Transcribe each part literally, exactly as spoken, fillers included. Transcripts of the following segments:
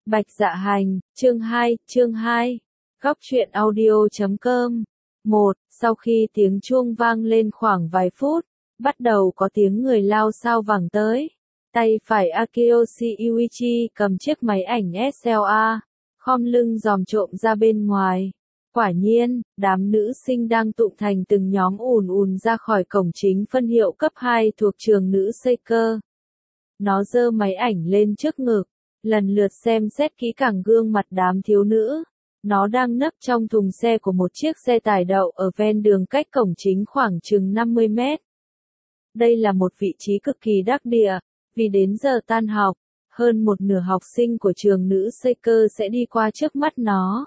Bạch Dạ Hành, chương hai, chương hai. Góc truyện audio chấm com. một. Sau khi tiếng chuông vang lên khoảng vài phút, bắt đầu có tiếng người lao sao vẳng tới. Tay phải Akiyoshi Yuichi cầm chiếc máy ảnh ét lờ a, khom lưng dòm trộm ra bên ngoài. Quả nhiên, đám nữ sinh đang tụ thành từng nhóm ùn ùn ra khỏi cổng chính phân hiệu cấp hai thuộc trường nữ Seika. Nó giơ máy ảnh lên trước ngực, lần lượt xem xét kỹ càng gương mặt đám thiếu nữ. Nó đang nấp trong thùng xe của một chiếc xe tải đậu ở ven đường cách cổng chính khoảng chừng năm mươi mét. Đây là một vị trí cực kỳ đắc địa, vì đến giờ tan học, hơn một nửa học sinh của trường nữ Seika sẽ đi qua trước mắt nó.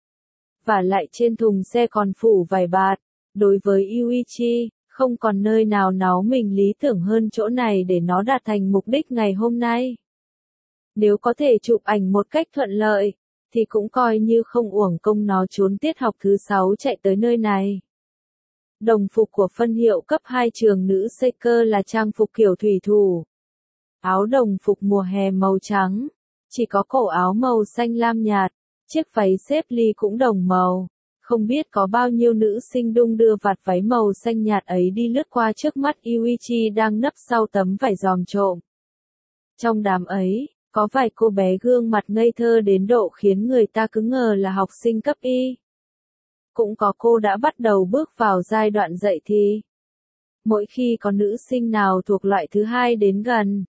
Và lại trên thùng xe còn phủ vải bạt. Đối với Yuichi, không còn nơi nào náu mình lý tưởng hơn chỗ này để nó đạt thành mục đích ngày hôm nay. Nếu có thể chụp ảnh một cách thuận lợi, thì cũng coi như không uổng công nó trốn tiết học thứ sáu chạy tới nơi này. Đồng phục của phân hiệu cấp hai trường nữ Seika là trang phục kiểu thủy thủ. Áo đồng phục mùa hè màu trắng, chỉ có cổ áo màu xanh lam nhạt, chiếc váy xếp ly cũng đồng màu. Không biết có bao nhiêu nữ sinh đung đưa vạt váy màu xanh nhạt ấy đi lướt qua trước mắt Yuichi đang nấp sau tấm vải dòm trộm. Trong đám ấy, có vài cô bé gương mặt ngây thơ đến độ khiến người ta cứ ngờ là học sinh cấp Y. Cũng có cô đã bắt đầu bước vào giai đoạn dậy thì. Mỗi khi có nữ sinh nào thuộc loại thứ hai đến gần,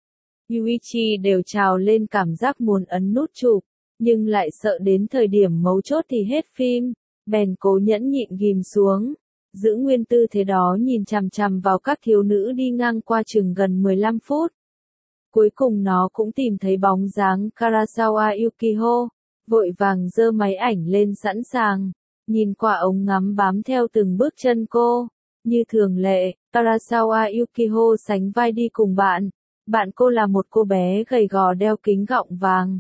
Yuichi đều trào lên cảm giác muốn ấn nút chụp, nhưng lại sợ đến thời điểm mấu chốt thì hết phim, bèn cố nhẫn nhịn ghim xuống, giữ nguyên tư thế đó nhìn chằm chằm vào các thiếu nữ đi ngang qua chừng gần mười lăm phút. Cuối cùng nó cũng tìm thấy bóng dáng Karasawa Yukiho, vội vàng giơ máy ảnh lên sẵn sàng, nhìn qua ống ngắm bám theo từng bước chân cô. Như thường lệ, Karasawa Yukiho sánh vai đi cùng bạn. Bạn cô là một cô bé gầy gò đeo kính gọng vàng.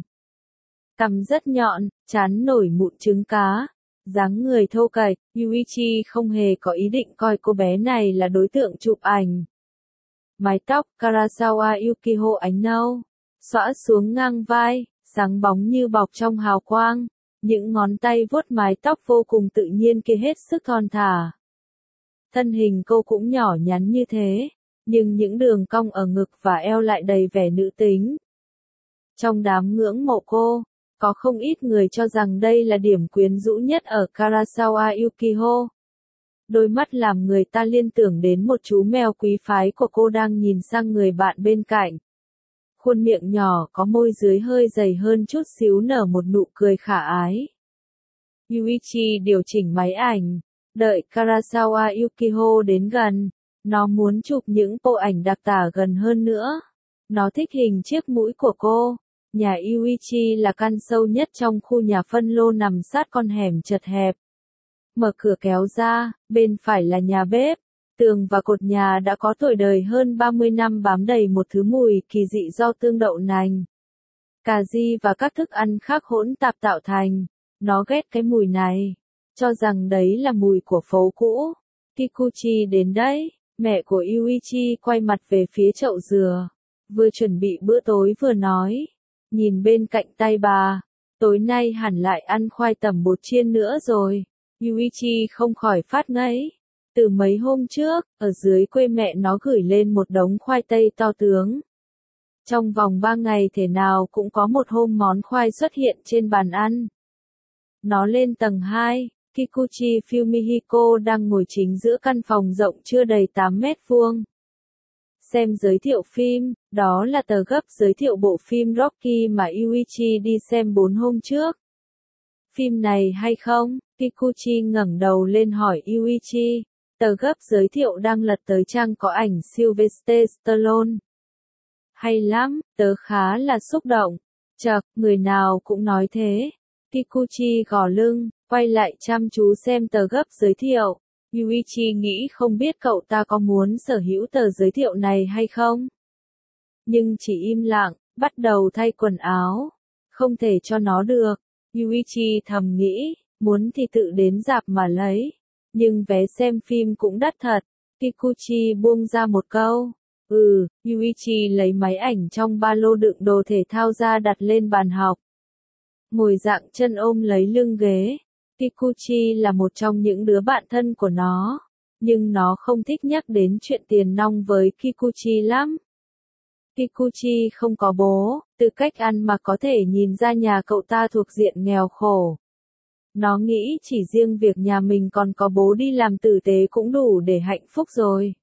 Cằm rất nhọn, trán nổi mụn trứng cá, dáng người thô kệch. Yuichi không hề có ý định coi cô bé này là đối tượng chụp ảnh. Mái tóc Karasawa Yukiho ánh nâu, xõa xuống ngang vai, sáng bóng như bọc trong hào quang. Những ngón tay vuốt mái tóc vô cùng tự nhiên kia hết sức thon thả. Thân hình cô cũng nhỏ nhắn như thế, nhưng những đường cong ở ngực và eo lại đầy vẻ nữ tính. Trong đám ngưỡng mộ cô, có không ít người cho rằng đây là điểm quyến rũ nhất ở Karasawa Yukiho. Đôi mắt làm người ta liên tưởng đến một chú mèo quý phái của cô đang nhìn sang người bạn bên cạnh. Khuôn miệng nhỏ có môi dưới hơi dày hơn chút xíu nở một nụ cười khả ái. Yuichi điều chỉnh máy ảnh, đợi Karasawa Yukiho đến gần. Nó muốn chụp những bộ ảnh đặc tả gần hơn nữa. Nó thích hình chiếc mũi của cô. Nhà Yuichi là căn sâu nhất trong khu nhà phân lô nằm sát con hẻm chật hẹp. Mở cửa kéo ra, bên phải là nhà bếp. Tường và cột nhà đã có tuổi đời hơn ba mươi năm bám đầy một thứ mùi kỳ dị do tương đậu nành, cà ri và các thức ăn khác hỗn tạp tạo thành. Nó ghét cái mùi này, cho rằng đấy là mùi của phố cũ. Kikuchi đến đấy. Mẹ của Yuichi quay mặt về phía chậu dừa, vừa chuẩn bị bữa tối vừa nói. Nhìn bên cạnh tay bà, tối nay hẳn lại ăn khoai tẩm bột chiên nữa rồi. Yuichi không khỏi phát ngấy. Từ mấy hôm trước, ở dưới quê mẹ nó gửi lên một đống khoai tây to tướng. Trong vòng ba ngày thể nào cũng có một hôm món khoai xuất hiện trên bàn ăn. Nó lên tầng hai. Kikuchi Fumihiko đang ngồi chính giữa căn phòng rộng chưa đầy tám mét vuông. Xem giới thiệu phim, đó là tờ gấp giới thiệu bộ phim Rocky mà Yuichi đi xem bốn hôm trước. Phim này hay không? Kikuchi ngẩng đầu lên hỏi Yuichi. Tờ gấp giới thiệu đang lật tới trang có ảnh Sylvester Stallone. Hay lắm, tớ khá là xúc động. Chậc, người nào cũng nói thế. Kikuchi gò lưng, quay lại chăm chú xem tờ gấp giới thiệu. Yuichi nghĩ không biết cậu ta có muốn sở hữu tờ giới thiệu này hay không. Nhưng chỉ im lặng, bắt đầu thay quần áo. Không thể cho nó được. Yuichi thầm nghĩ, muốn thì tự đến rạp mà lấy. Nhưng vé xem phim cũng đắt thật. Kikuchi buông ra một câu. Ừ, Yuichi lấy máy ảnh trong ba lô đựng đồ thể thao ra đặt lên bàn học. ngồi dạng chân ôm lấy lưng ghế. Kikuchi là một trong những đứa bạn thân của nó, nhưng nó không thích nhắc đến chuyện tiền nong với Kikuchi lắm. Kikuchi không có bố, từ cách ăn mặc có thể nhìn ra nhà cậu ta thuộc diện nghèo khổ. Nó nghĩ chỉ riêng việc nhà mình còn có bố đi làm tử tế cũng đủ để hạnh phúc rồi.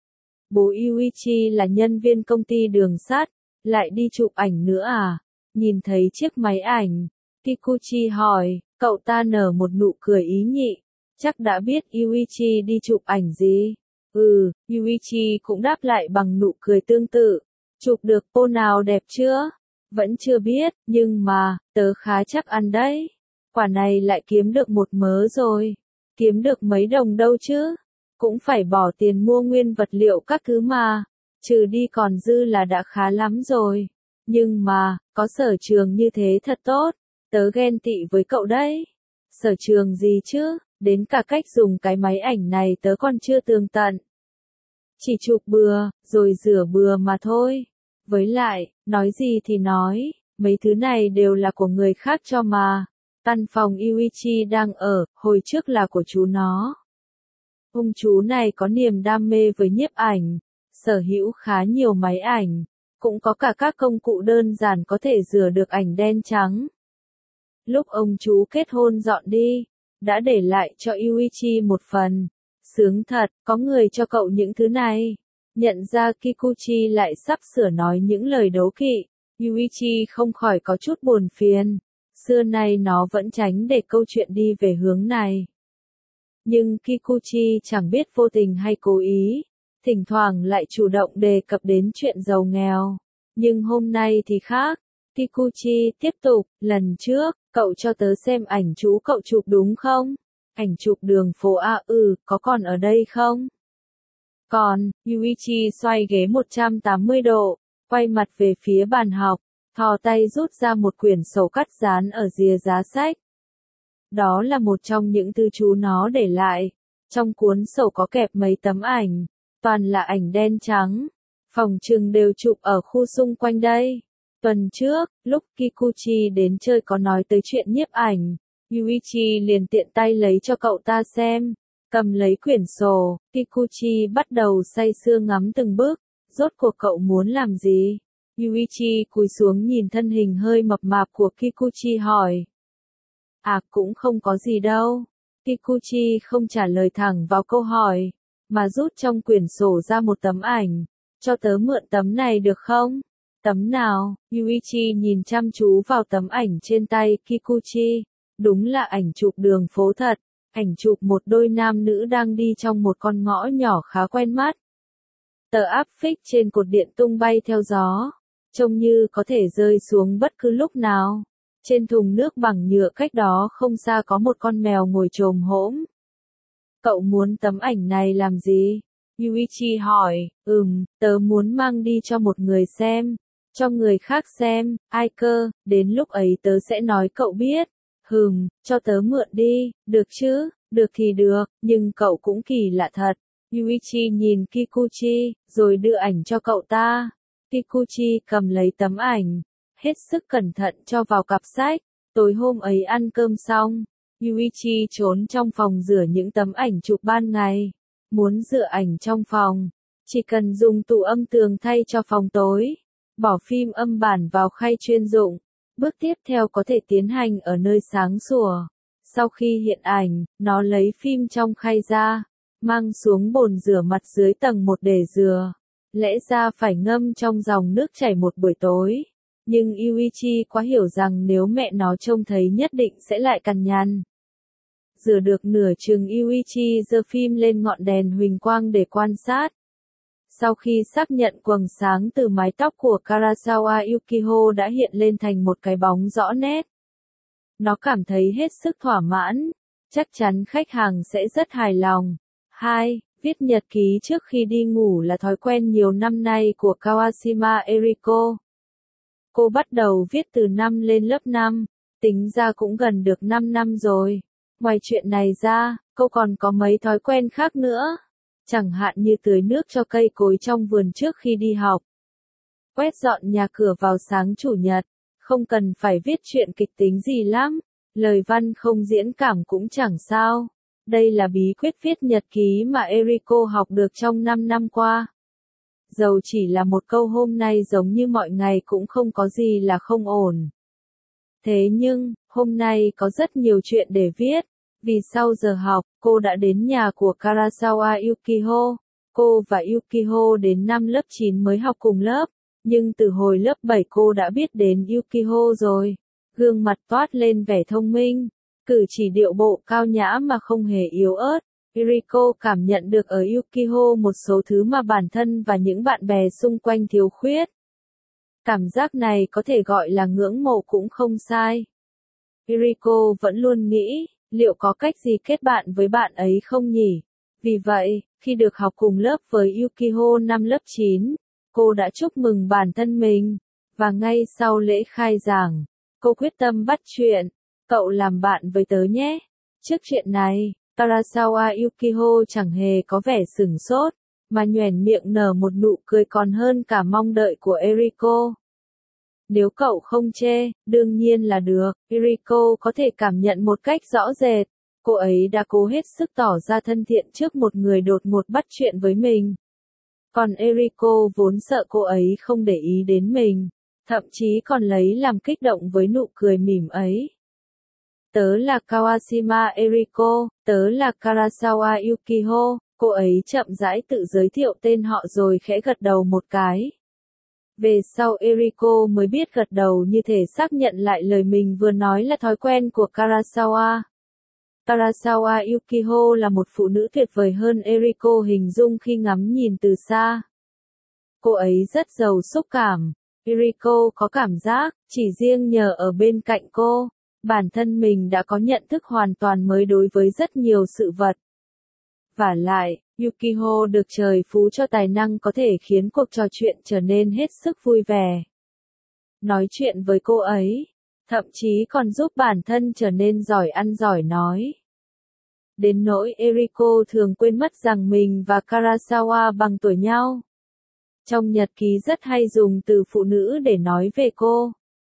Bố Yuichi là nhân viên công ty đường sắt, lại đi chụp ảnh nữa à? Nhìn thấy chiếc máy ảnh, Kikuchi hỏi, cậu ta nở một nụ cười ý nhị. Chắc đã biết Yuichi đi chụp ảnh gì? Ừ, Yuichi cũng đáp lại bằng nụ cười tương tự. Chụp được cô nào đẹp chưa? Vẫn chưa biết, nhưng mà, tớ khá chắc ăn đấy. Quả này lại kiếm được một mớ rồi. Kiếm được mấy đồng đâu chứ? Cũng phải bỏ tiền mua nguyên vật liệu các thứ mà. Trừ đi còn dư là đã khá lắm rồi. Nhưng mà, có sở trường như thế thật tốt. Tớ ghen tị với cậu đấy. Sở trường gì chứ? Đến cả cách dùng cái máy ảnh này tớ còn chưa tường tận. Chỉ chụp bừa, rồi rửa bừa mà thôi. Với lại, nói gì thì nói, mấy thứ này đều là của người khác cho mà. Căn phòng Yuichi đang ở, hồi trước là của chú nó. Ông chú này có niềm đam mê với nhiếp ảnh, sở hữu khá nhiều máy ảnh, cũng có cả các công cụ đơn giản có thể rửa được ảnh đen trắng. Lúc ông chú kết hôn dọn đi, đã để lại cho Yuichi một phần. Sướng thật, có người cho cậu những thứ này. Nhận ra Kikuchi lại sắp sửa nói những lời đố kỵ, Yuichi không khỏi có chút buồn phiền. Xưa nay nó vẫn tránh để câu chuyện đi về hướng này. Nhưng Kikuchi chẳng biết vô tình hay cố ý, thỉnh thoảng lại chủ động đề cập đến chuyện giàu nghèo. Nhưng hôm nay thì khác. Kikuchi tiếp tục, lần trước, cậu cho tớ xem ảnh chú cậu chụp đúng không? Ảnh chụp đường phố à ừ, có còn ở đây không? Còn, Yuichi xoay ghế một trăm tám mươi độ, quay mặt về phía bàn học, thò tay rút ra một quyển sổ cắt dán ở rìa giá sách. Đó là một trong những thứ chú nó để lại. Trong cuốn sổ có kẹp mấy tấm ảnh, toàn là ảnh đen trắng. Phòng trừng đều chụp ở khu xung quanh đây. Tuần trước, lúc Kikuchi đến chơi có nói tới chuyện nhiếp ảnh, Yuichi liền tiện tay lấy cho cậu ta xem. Cầm lấy quyển sổ, Kikuchi bắt đầu say sưa ngắm từng bước. Rốt cuộc cậu muốn làm gì? Yuichi cúi xuống nhìn thân hình hơi mập mạp của Kikuchi hỏi. À cũng không có gì đâu. Kikuchi không trả lời thẳng vào câu hỏi, mà rút trong quyển sổ ra một tấm ảnh. Cho tớ mượn tấm này được không? Tấm nào? Yuichi nhìn chăm chú vào tấm ảnh trên tay Kikuchi. Đúng là ảnh chụp đường phố thật. Ảnh chụp một đôi nam nữ đang đi trong một con ngõ nhỏ khá quen mắt. Tờ áp phích trên cột điện tung bay theo gió, trông như có thể rơi xuống bất cứ lúc nào. Trên thùng nước bằng nhựa cách đó không xa có một con mèo ngồi chồm hổm. Cậu muốn tấm ảnh này làm gì? Yuichi hỏi. Ừm, tớ muốn mang đi cho một người xem. Cho người khác xem, ai cơ, đến lúc ấy tớ sẽ nói cậu biết. Hừm, cho tớ mượn đi, được chứ? Được thì được, nhưng cậu cũng kỳ lạ thật. Yuichi nhìn Kikuchi, rồi đưa ảnh cho cậu ta. Kikuchi cầm lấy tấm ảnh, hết sức cẩn thận cho vào cặp sách. Tối hôm ấy ăn cơm xong, Yuichi trốn trong phòng rửa những tấm ảnh chụp ban ngày. Muốn rửa ảnh trong phòng, chỉ cần dùng tủ âm tường thay cho phòng tối. Bỏ phim âm bản vào khay chuyên dụng. Bước tiếp theo có thể tiến hành ở nơi sáng sủa. Sau khi hiện ảnh, nó lấy phim trong khay ra, mang xuống bồn rửa mặt dưới tầng một để rửa. Lẽ ra phải ngâm trong dòng nước chảy một buổi tối. Nhưng Yuichi quá hiểu rằng nếu mẹ nó trông thấy nhất định sẽ lại cằn nhằn. Rửa được nửa chừng Yuichi giơ phim lên ngọn đèn huỳnh quang để quan sát. Sau khi xác nhận quầng sáng từ mái tóc của Karasawa Yukiho đã hiện lên thành một cái bóng rõ nét, nó cảm thấy hết sức thỏa mãn, chắc chắn khách hàng sẽ rất hài lòng. hai. Viết nhật ký trước khi đi ngủ là thói quen nhiều năm nay của Kawashima Eriko. Cô bắt đầu viết từ năm lên lớp năm, tính ra cũng gần được năm năm rồi. Ngoài chuyện này ra, cô còn có mấy thói quen khác nữa. Chẳng hạn như tưới nước cho cây cối trong vườn trước khi đi học. Quét dọn nhà cửa vào sáng chủ nhật. Không cần phải viết chuyện kịch tính gì lắm, lời văn không diễn cảm cũng chẳng sao. Đây là bí quyết viết nhật ký mà Eriko học được trong năm năm qua. Dầu chỉ là một câu hôm nay giống như mọi ngày cũng không có gì là không ổn. Thế nhưng, hôm nay có rất nhiều chuyện để viết. Vì sau giờ học, cô đã đến nhà của Karasawa Yukiho. Cô và Yukiho đến năm lớp chín mới học cùng lớp. Nhưng từ hồi lớp bảy cô đã biết đến Yukiho rồi. Gương mặt toát lên vẻ thông minh. Cử chỉ điệu bộ cao nhã mà không hề yếu ớt. Eriko cảm nhận được ở Yukiho một số thứ mà bản thân và những bạn bè xung quanh thiếu khuyết. Cảm giác này có thể gọi là ngưỡng mộ cũng không sai. Eriko vẫn luôn nghĩ, liệu có cách gì kết bạn với bạn ấy không nhỉ? Vì vậy, khi được học cùng lớp với Yukiho năm lớp chín, cô đã chúc mừng bản thân mình. Và ngay sau lễ khai giảng, cô quyết tâm bắt chuyện. Cậu làm bạn với tớ nhé. Trước chuyện này, Karasawa Yukiho chẳng hề có vẻ sửng sốt, mà nhoẻn miệng nở một nụ cười còn hơn cả mong đợi của Eriko. Nếu cậu không chê, đương nhiên là được, Eriko có thể cảm nhận một cách rõ rệt. Cô ấy đã cố hết sức tỏ ra thân thiện trước một người đột ngột bắt chuyện với mình. Còn Eriko vốn sợ cô ấy không để ý đến mình, thậm chí còn lấy làm kích động với nụ cười mỉm ấy. Tớ là Kawashima Eriko, tớ là Karasawa Yukiho, cô ấy chậm rãi tự giới thiệu tên họ rồi khẽ gật đầu một cái. Về sau Eriko mới biết gật đầu như thể xác nhận lại lời mình vừa nói là thói quen của Karasawa. Karasawa Yukiho là một phụ nữ tuyệt vời hơn Eriko hình dung khi ngắm nhìn từ xa. Cô ấy rất giàu xúc cảm. Eriko có cảm giác, chỉ riêng nhờ ở bên cạnh cô, bản thân mình đã có nhận thức hoàn toàn mới đối với rất nhiều sự vật. Vả lại, Yukiho được trời phú cho tài năng có thể khiến cuộc trò chuyện trở nên hết sức vui vẻ. Nói chuyện với cô ấy, thậm chí còn giúp bản thân trở nên giỏi ăn giỏi nói. Đến nỗi Eriko thường quên mất rằng mình và Karasawa bằng tuổi nhau. Trong nhật ký rất hay dùng từ phụ nữ để nói về cô.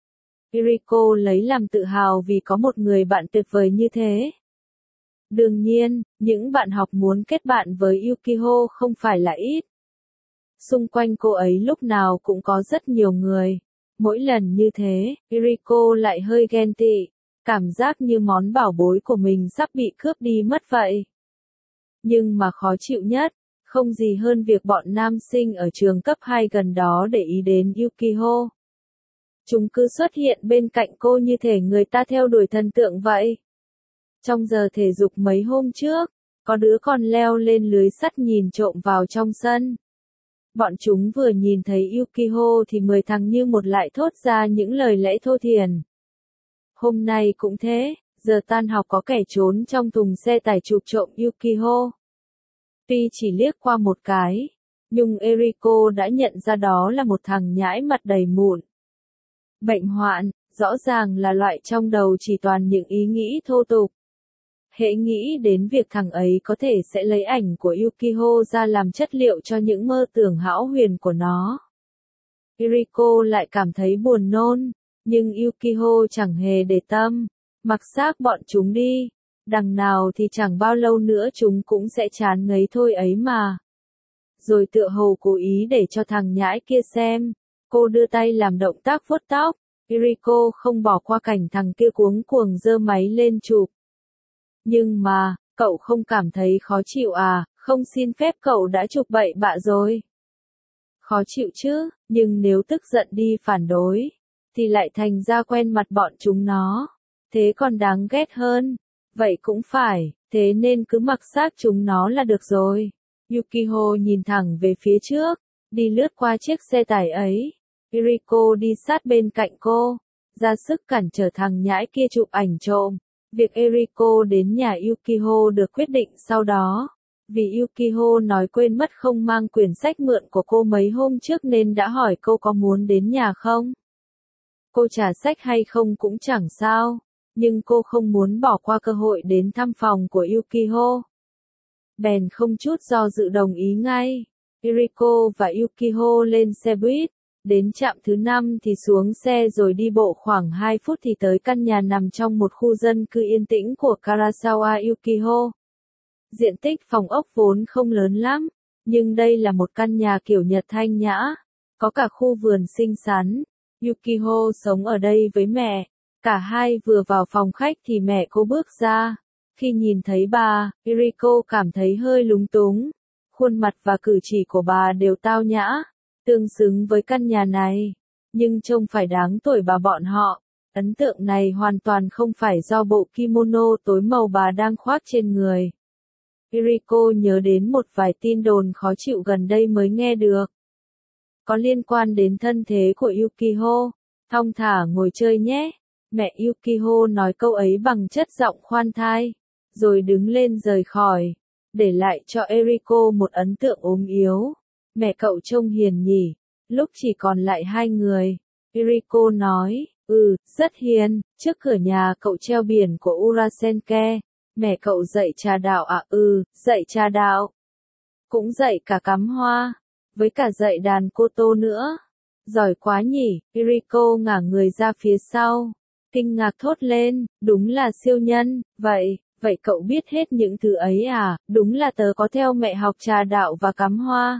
Eriko lấy làm tự hào vì có một người bạn tuyệt vời như thế. Đương nhiên, những bạn học muốn kết bạn với Yukiho không phải là ít. Xung quanh cô ấy lúc nào cũng có rất nhiều người. Mỗi lần như thế, Eriko lại hơi ghen tị, cảm giác như món bảo bối của mình sắp bị cướp đi mất vậy. Nhưng mà khó chịu nhất, không gì hơn việc bọn nam sinh ở trường cấp hai gần đó để ý đến Yukiho. Chúng cứ xuất hiện bên cạnh cô như thể người ta theo đuổi thần tượng vậy. Trong giờ thể dục mấy hôm trước, có đứa còn leo lên lưới sắt nhìn trộm vào trong sân. Bọn chúng vừa nhìn thấy Yukiho thì mười thằng như một lại thốt ra những lời lẽ thô thiển. Hôm nay cũng thế, giờ tan học có kẻ trốn trong thùng xe tải chụp trộm Yukiho. Tuy chỉ liếc qua một cái, nhưng Eriko đã nhận ra đó là một thằng nhãi mặt đầy mụn. Bệnh hoạn, rõ ràng là loại trong đầu chỉ toàn những ý nghĩ thô tục. Hễ nghĩ đến việc thằng ấy có thể sẽ lấy ảnh của Yukiho ra làm chất liệu cho những mơ tưởng hão huyền của nó. Eriko lại cảm thấy buồn nôn, nhưng Yukiho chẳng hề để tâm, mặc xác bọn chúng đi, đằng nào thì chẳng bao lâu nữa chúng cũng sẽ chán ngấy thôi ấy mà. Rồi tựa hồ cố ý để cho thằng nhãi kia xem, cô đưa tay làm động tác vuốt tóc, Eriko không bỏ qua cảnh thằng kia cuống cuồng giơ máy lên chụp. Nhưng mà, cậu không cảm thấy khó chịu à, không xin phép cậu đã chụp bậy bạ rồi. Khó chịu chứ, nhưng nếu tức giận đi phản đối, thì lại thành ra quen mặt bọn chúng nó. Thế còn đáng ghét hơn. Vậy cũng phải, thế nên cứ mặc xác chúng nó là được rồi. Yukiho nhìn thẳng về phía trước, đi lướt qua chiếc xe tải ấy. Eriko đi sát bên cạnh cô, ra sức cản trở thằng nhãi kia chụp ảnh trộm. Việc Eriko đến nhà Yukiho được quyết định sau đó. Vì Yukiho nói quên mất không mang quyển sách mượn của cô mấy hôm trước nên đã hỏi cô có muốn đến nhà không. Cô trả sách hay không cũng chẳng sao, nhưng cô không muốn bỏ qua cơ hội đến thăm phòng của Yukiho. Bèn không chút do dự đồng ý ngay. Eriko và Yukiho lên xe buýt, Đến trạm thứ năm thì xuống xe rồi đi bộ khoảng hai phút thì tới căn nhà nằm trong một khu dân cư yên tĩnh của Karasawa Yukiho. Diện tích phòng ốc vốn không lớn lắm, nhưng đây là một căn nhà kiểu Nhật thanh nhã, có cả khu vườn xinh xắn. Yukiho sống ở đây với mẹ. Cả hai vừa vào phòng khách thì mẹ cô bước ra. Khi nhìn thấy bà, Eriko cảm thấy hơi lúng túng. Khuôn mặt và cử chỉ của bà đều tao nhã, tương xứng với căn nhà này, nhưng trông phải đáng tuổi bà bọn họ. Ấn tượng này hoàn toàn không phải do bộ kimono tối màu bà đang khoác trên người. Eriko nhớ đến một vài tin đồn khó chịu gần đây mới nghe được. Có liên quan đến thân thế của Yukiho. Thong thả ngồi chơi nhé. Mẹ Yukiho nói câu ấy bằng chất giọng khoan thai, rồi đứng lên rời khỏi, để lại cho Eriko một ấn tượng ốm yếu. Mẹ cậu trông hiền nhỉ, lúc chỉ còn lại hai người. Eriko nói, ừ, rất hiền, trước cửa nhà cậu treo biển của Urasenke. Mẹ cậu dạy trà đạo à? Ừ, dạy trà đạo. Cũng dạy cả cắm hoa, với cả dạy đàn koto nữa. Giỏi quá nhỉ, Eriko ngả người ra phía sau, kinh ngạc thốt lên, đúng là siêu nhân. Vậy, vậy cậu biết hết những thứ ấy à? Đúng là tớ có theo mẹ học trà đạo và cắm hoa.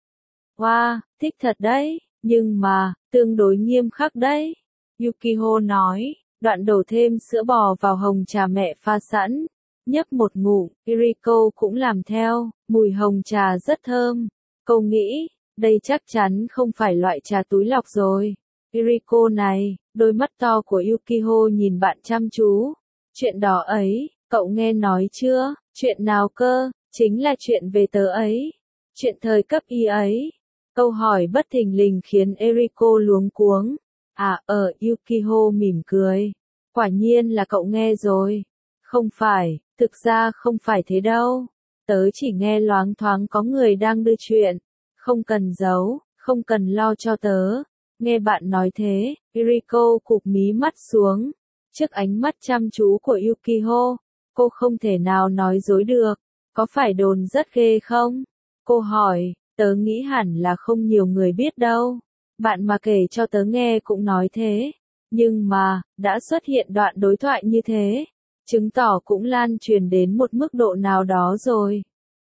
Wow, thích thật đấy, nhưng mà, tương đối nghiêm khắc đấy. Yukiho nói, đoạn đổ thêm sữa bò vào hồng trà mẹ pha sẵn. Nhấp một ngụm, Eriko cũng làm theo, mùi hồng trà rất thơm. Cô nghĩ, đây chắc chắn không phải loại trà túi lọc rồi. Eriko này, đôi mắt to của Yukiho nhìn bạn chăm chú. Chuyện đó ấy, cậu nghe nói chưa? Chuyện nào cơ? Chính là chuyện về tớ ấy. Chuyện thời cấp y ấy. Câu hỏi bất thình lình khiến Eriko luống cuống. À, ờ, Yukiho mỉm cười. Quả nhiên là cậu nghe rồi. Không phải, thực ra không phải thế đâu. Tớ chỉ nghe loáng thoáng có người đang đưa chuyện. Không cần giấu, không cần lo cho tớ. Nghe bạn nói thế, Eriko cụp mí mắt xuống. Trước ánh mắt chăm chú của Yukiho, cô không thể nào nói dối được. Có phải đồn rất ghê không? Cô hỏi, tớ nghĩ hẳn là không nhiều người biết đâu. Bạn mà kể cho tớ nghe cũng nói thế. Nhưng mà, đã xuất hiện đoạn đối thoại như thế, chứng tỏ cũng lan truyền đến một mức độ nào đó rồi.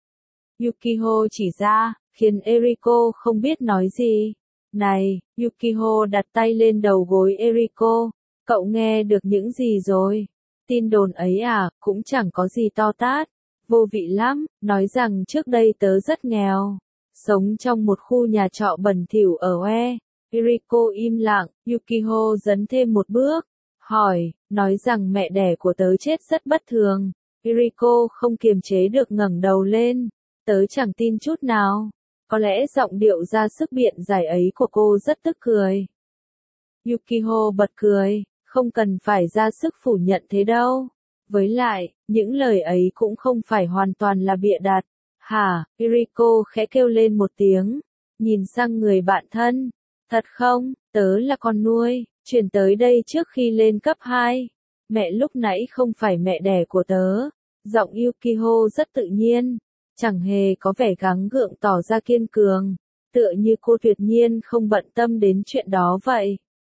Yukiho chỉ ra, khiến Eriko không biết nói gì. Này, Yukiho đặt tay lên đầu gối Eriko. Cậu nghe được những gì rồi? Tin đồn ấy à, cũng chẳng có gì to tát. Vô vị lắm, nói rằng trước đây tớ rất nghèo. Sống trong một khu nhà trọ bẩn thỉu ở Oe. Eriko im lặng, Yukiho dấn thêm một bước. Hỏi, nói rằng mẹ đẻ của tớ chết rất bất thường. Eriko không kiềm chế được ngẩng đầu lên. Tớ chẳng tin chút nào. Có lẽ giọng điệu ra sức biện giải ấy của cô rất tức cười. Yukiho bật cười, không cần phải ra sức phủ nhận thế đâu. Với lại, những lời ấy cũng không phải hoàn toàn là bịa đặt. Hả, Eriko khẽ kêu lên một tiếng, nhìn sang người bạn thân. Thật không, tớ là con nuôi, chuyển tới đây trước khi lên cấp hai. Mẹ lúc nãy không phải mẹ đẻ của tớ. Giọng Yukiho rất tự nhiên, chẳng hề có vẻ gắng gượng tỏ ra kiên cường, tựa như cô tuyệt nhiên không bận tâm đến chuyện đó vậy.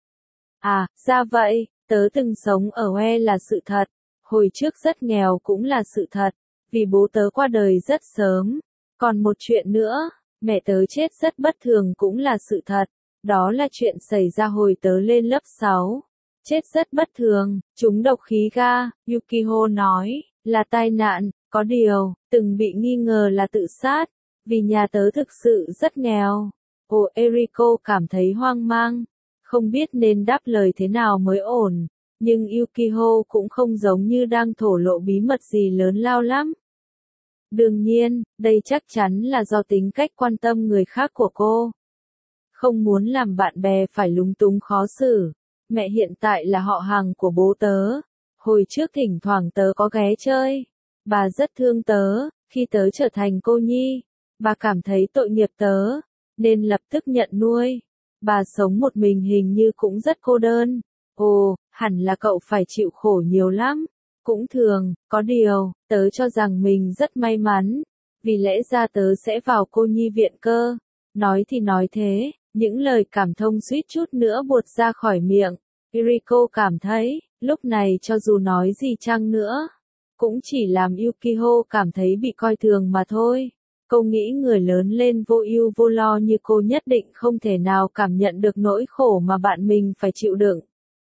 À, ra vậy, tớ từng sống ở Oe là sự thật, hồi trước rất nghèo cũng là sự thật, vì bố tớ qua đời rất sớm. Còn một chuyện nữa, mẹ tớ chết rất bất thường cũng là sự thật, đó là chuyện xảy ra hồi tớ lên lớp sáu. Chết rất bất thường, trúng độc khí ga, Yukiho nói, là tai nạn, có điều, từng bị nghi ngờ là tự sát, vì nhà tớ thực sự rất nghèo. Ồ, Eriko cảm thấy hoang mang, không biết nên đáp lời thế nào mới ổn, nhưng Yukiho cũng không giống như đang thổ lộ bí mật gì lớn lao lắm. Đương nhiên, đây chắc chắn là do tính cách quan tâm người khác của cô. Không muốn làm bạn bè phải lúng túng khó xử. Mẹ hiện tại là họ hàng của bố tớ. Hồi trước thỉnh thoảng tớ có ghé chơi. Bà rất thương tớ, khi tớ trở thành cô nhi. Bà cảm thấy tội nghiệp tớ, nên lập tức nhận nuôi. Bà sống một mình hình như cũng rất cô đơn. Ồ, hẳn là cậu phải chịu khổ nhiều lắm. Cũng thường, có điều, tớ cho rằng mình rất may mắn. Vì lẽ ra tớ sẽ vào cô nhi viện cơ. Nói thì nói thế, Những lời cảm thông suýt chút nữa buột ra khỏi miệng. Yuriko cảm thấy, lúc này cho dù nói gì chăng nữa, cũng chỉ làm Yukiho cảm thấy bị coi thường mà thôi. Cô nghĩ người lớn lên vô ưu vô lo như cô nhất định không thể nào cảm nhận được nỗi khổ mà bạn mình phải chịu đựng.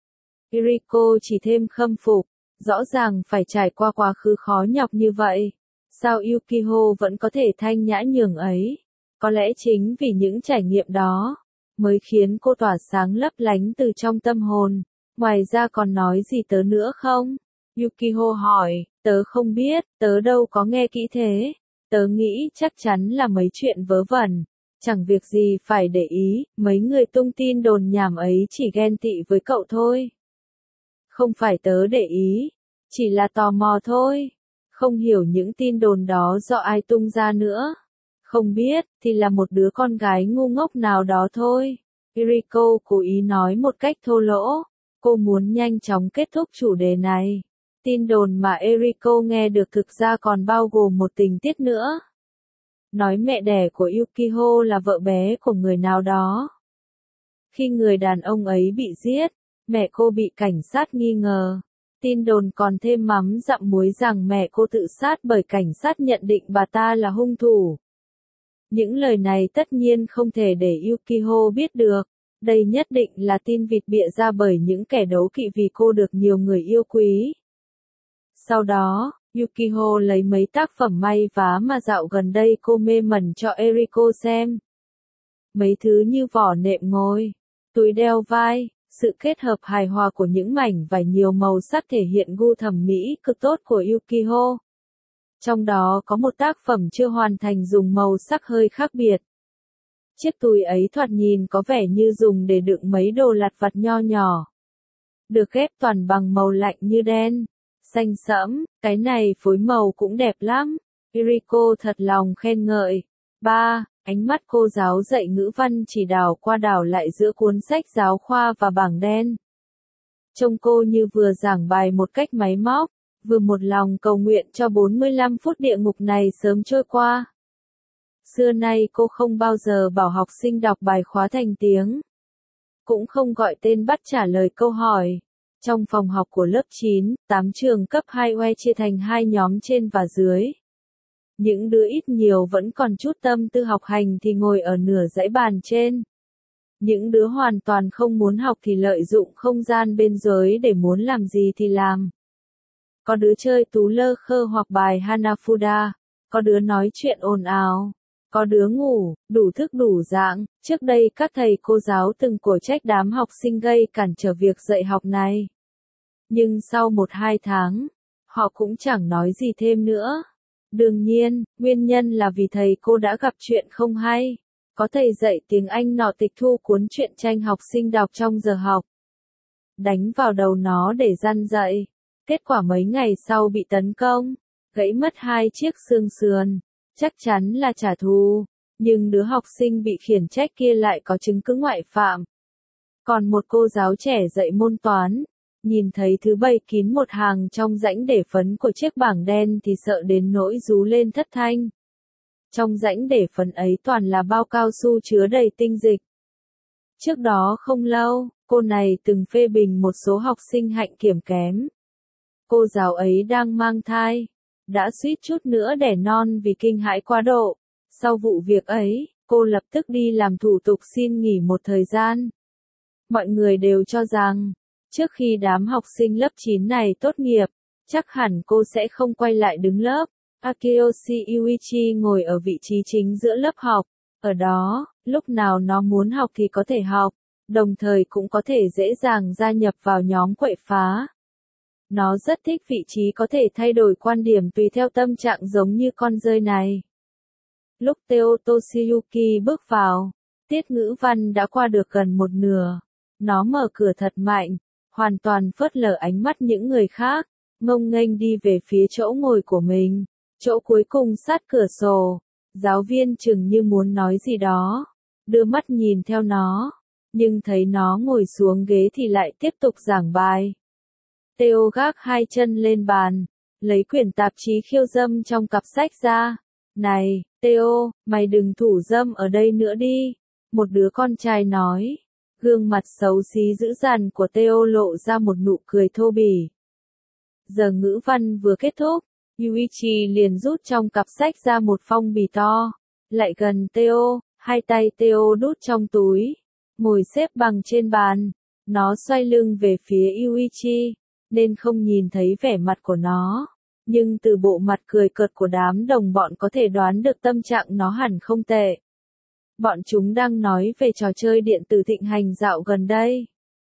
Yuriko chỉ thêm khâm phục, rõ ràng phải trải qua quá khứ khó nhọc như vậy. Sao Yukiho vẫn có thể thanh nhã nhường ấy? Có lẽ chính vì những trải nghiệm đó, mới khiến cô tỏa sáng lấp lánh từ trong tâm hồn. Ngoài ra còn nói gì tớ nữa không? Yukiho hỏi, tớ không biết, tớ đâu có nghe kỹ thế. Tớ nghĩ chắc chắn là mấy chuyện vớ vẩn. Chẳng việc gì phải để ý, mấy người tung tin đồn nhảm ấy chỉ ghen tị với cậu thôi. Không phải tớ để ý, chỉ là tò mò thôi. Không hiểu những tin đồn đó do ai tung ra nữa. Không biết, thì là một đứa con gái ngu ngốc nào đó thôi. Yuriko cố ý nói một cách thô lỗ. Cô muốn nhanh chóng kết thúc chủ đề này. Tin đồn mà Yuriko nghe được thực ra còn bao gồm một tình tiết nữa. Nói mẹ đẻ của Yukiho là vợ bé của người nào đó. Khi người đàn ông ấy bị giết, mẹ cô bị cảnh sát nghi ngờ. Tin đồn còn thêm mắm dặm muối rằng mẹ cô tự sát bởi cảnh sát nhận định bà ta là hung thủ. Những lời này tất nhiên không thể để Yukiho biết được. Đây nhất định là tin vịt bịa ra bởi những kẻ đấu kỵ vì cô được nhiều người yêu quý. Sau đó, Yukiho lấy mấy tác phẩm may vá mà dạo gần đây cô mê mẩn cho Eriko xem. Mấy thứ như vỏ nệm ngồi, túi đeo vai, sự kết hợp hài hòa của những mảnh vải nhiều màu sắc thể hiện gu thẩm mỹ cực tốt của Yukiho. Trong đó có một tác phẩm chưa hoàn thành dùng màu sắc hơi khác biệt. Chiếc túi ấy thoạt nhìn có vẻ như dùng để đựng mấy đồ lặt vặt nho nhỏ. Được ghép toàn bằng màu lạnh như đen, xanh sẫm, cái này phối màu cũng đẹp lắm. Yuriko thật lòng khen ngợi. ba. Ánh mắt cô giáo dạy ngữ văn chỉ đảo qua đảo lại giữa cuốn sách giáo khoa và bảng đen. Trông cô như vừa giảng bài một cách máy móc, vừa một lòng cầu nguyện cho bốn mươi lăm phút địa ngục này sớm trôi qua. Xưa nay cô không bao giờ bảo học sinh đọc bài khóa thành tiếng. Cũng không gọi tên bắt trả lời câu hỏi. Trong phòng học của lớp chín, tám trường cấp hai oe chia thành hai nhóm trên và dưới. Những đứa ít nhiều vẫn còn chút tâm tư học hành thì ngồi ở nửa dãy bàn trên. Những đứa hoàn toàn không muốn học thì lợi dụng không gian bên dưới để muốn làm gì thì làm. Có đứa chơi tú lơ khơ hoặc bài Hanafuda, có đứa nói chuyện ồn ào, có đứa ngủ, đủ thức đủ dạng. Trước đây các thầy cô giáo từng cổ trách đám học sinh gây cản trở việc dạy học này. Nhưng sau một hai tháng, họ cũng chẳng nói gì thêm nữa. Đương nhiên, nguyên nhân là vì thầy cô đã gặp chuyện không hay. Có thầy dạy tiếng Anh nọ tịch thu cuốn truyện tranh học sinh đọc trong giờ học. Đánh vào đầu nó để răn dạy. Kết quả mấy ngày sau bị tấn công, gãy mất hai chiếc xương sườn. Chắc chắn là trả thù. Nhưng đứa học sinh bị khiển trách kia lại có chứng cứ ngoại phạm. Còn một cô giáo trẻ dạy môn toán, nhìn thấy thứ bày kín một hàng trong rãnh để phấn của chiếc bảng đen thì sợ đến nỗi rú lên thất thanh. Trong rãnh để phấn ấy toàn là bao cao su chứa đầy tinh dịch. Trước đó không lâu, cô này từng phê bình một số học sinh hạnh kiểm kém. Cô giáo ấy đang mang thai, đã suýt chút nữa đẻ non vì kinh hãi quá độ. Sau vụ việc ấy, cô lập tức đi làm thủ tục xin nghỉ một thời gian. Mọi người đều cho rằng, trước khi đám học sinh lớp chín này tốt nghiệp, chắc hẳn cô sẽ không quay lại đứng lớp. Akiyoshi Yuichi ngồi ở vị trí chính giữa lớp học. Ở đó, lúc nào nó muốn học thì có thể học, đồng thời cũng có thể dễ dàng gia nhập vào nhóm quậy phá. Nó rất thích vị trí có thể thay đổi quan điểm tùy theo tâm trạng giống như con dơi này. Lúc Teo Toshiyuki bước vào, tiết ngữ văn đã qua được gần một nửa. Nó mở cửa thật mạnh, hoàn toàn phớt lờ ánh mắt những người khác, ngông nghênh đi về phía chỗ ngồi của mình, chỗ cuối cùng sát cửa sổ. Giáo viên chừng như muốn nói gì đó, đưa mắt nhìn theo nó, nhưng thấy nó ngồi xuống ghế thì lại tiếp tục giảng bài. Teo gác hai chân lên bàn, lấy quyển tạp chí khiêu dâm trong cặp sách ra. Này, Teo, mày đừng thủ dâm ở đây nữa đi. Một đứa con trai nói. Gương mặt xấu xí dữ dằn của Theo lộ ra một nụ cười thô bỉ. Giờ ngữ văn vừa kết thúc, Yuichi liền rút trong cặp sách ra một phong bì to. Lại gần Theo, hai tay Theo đút trong túi, ngồi xếp bằng trên bàn. Nó xoay lưng về phía Yuichi, nên không nhìn thấy vẻ mặt của nó. Nhưng từ bộ mặt cười cợt của đám đồng bọn có thể đoán được tâm trạng nó hẳn không tệ. Bọn chúng đang nói về trò chơi điện tử thịnh hành dạo gần đây.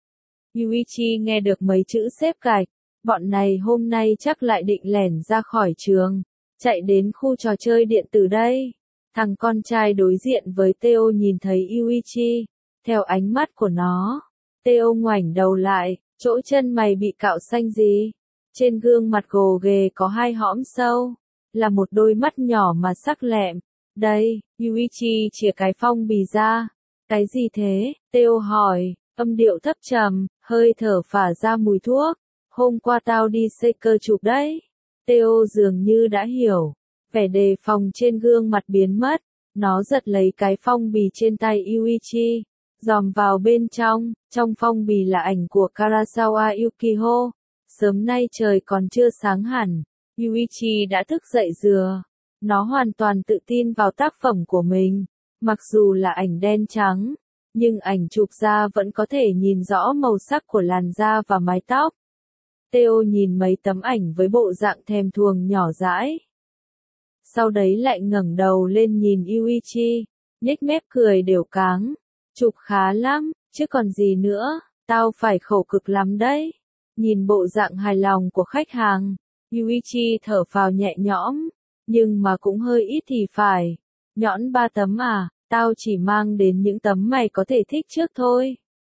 Yuichi nghe được mấy chữ xếp gạch. Bọn này hôm nay chắc lại định lẻn ra khỏi trường, chạy đến khu trò chơi điện tử đây. Thằng con trai đối diện với Theo nhìn thấy Yuichi, theo ánh mắt của nó. Theo ngoảnh đầu lại, chỗ chân mày bị cạo xanh gì? Trên gương mặt gồ ghề có hai hõm sâu, là một đôi mắt nhỏ mà sắc lẹm. Đây, Yuichi chìa cái phong bì ra. Cái gì thế? Theo hỏi, âm điệu thấp trầm, hơi thở phả ra mùi thuốc. Hôm qua tao đi xây cơ chụp đấy. Theo dường như đã hiểu. Vẻ đề phòng trên gương mặt biến mất. Nó giật lấy cái phong bì trên tay Yuichi. Dòm vào bên trong. Trong phong bì là ảnh của Karasawa Yukiho. Sớm nay trời còn chưa sáng hẳn. Yuichi đã thức dậy dừa. Nó hoàn toàn tự tin vào tác phẩm của mình. Mặc dù là ảnh đen trắng. Nhưng ảnh chụp ra vẫn có thể nhìn rõ màu sắc của làn da và mái tóc. Theo nhìn mấy tấm ảnh với bộ dạng thèm thuồng nhỏ dãi. Sau đấy lại ngẩng đầu lên nhìn Yuichi, nhếch mép cười đều cáng. Chụp khá lắm, chứ còn gì nữa, tao phải khổ cực lắm đấy. Nhìn bộ dạng hài lòng của khách hàng, Yuichi thở phào nhẹ nhõm, nhưng mà cũng hơi ít thì phải. Nhõn ba tấm à, tao chỉ mang đến những tấm mày có thể thích trước thôi.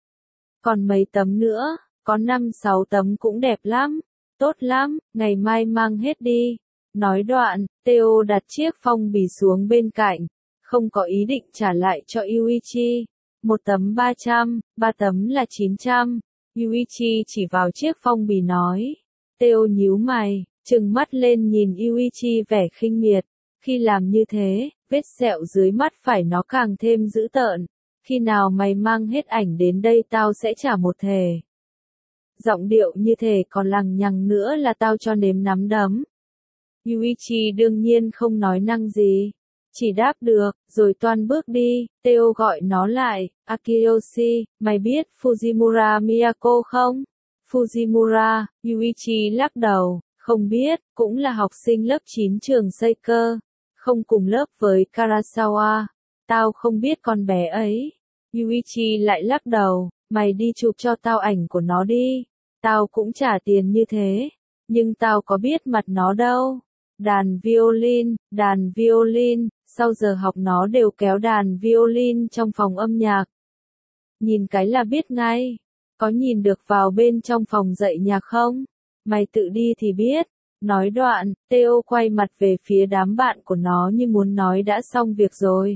Còn mấy tấm nữa? Có năm sáu tấm cũng đẹp lắm, tốt lắm, ngày mai mang hết đi. Nói đoạn, Theo đặt chiếc phong bì xuống bên cạnh, không có ý định trả lại cho Yuichi. Một tấm ba trăm, ba tấm là chín trăm. Yuichi chỉ vào chiếc phong bì nói. Theo nhíu mày, trừng mắt lên nhìn Yuichi vẻ khinh miệt. Khi làm như thế, vết sẹo dưới mắt phải nó càng thêm dữ tợn. Khi nào mày mang hết ảnh đến đây tao sẽ trả một thề. Giọng điệu như thể còn lằng nhằng nữa là tao cho nếm nắm đấm. Yuichi đương nhiên không nói năng gì, chỉ đáp được, rồi toan bước đi. Theo gọi nó lại, Akiyoshi, mày biết Fujimura Miyako không? Fujimura, Yuichi lắc đầu, không biết, cũng là học sinh lớp chín trường Seika, không cùng lớp với Karasawa. Tao không biết con bé ấy. Yuichi lại lắc đầu, mày đi chụp cho tao ảnh của nó đi. Tao cũng trả tiền như thế, nhưng tao có biết mặt nó đâu. Đàn violin, đàn violin, sau giờ học nó đều kéo đàn violin trong phòng âm nhạc. Nhìn cái là biết ngay. Có nhìn được vào bên trong phòng dạy nhạc không? Mày tự đi thì biết. Nói đoạn, Theo quay mặt về phía đám bạn của nó như muốn nói đã xong việc rồi.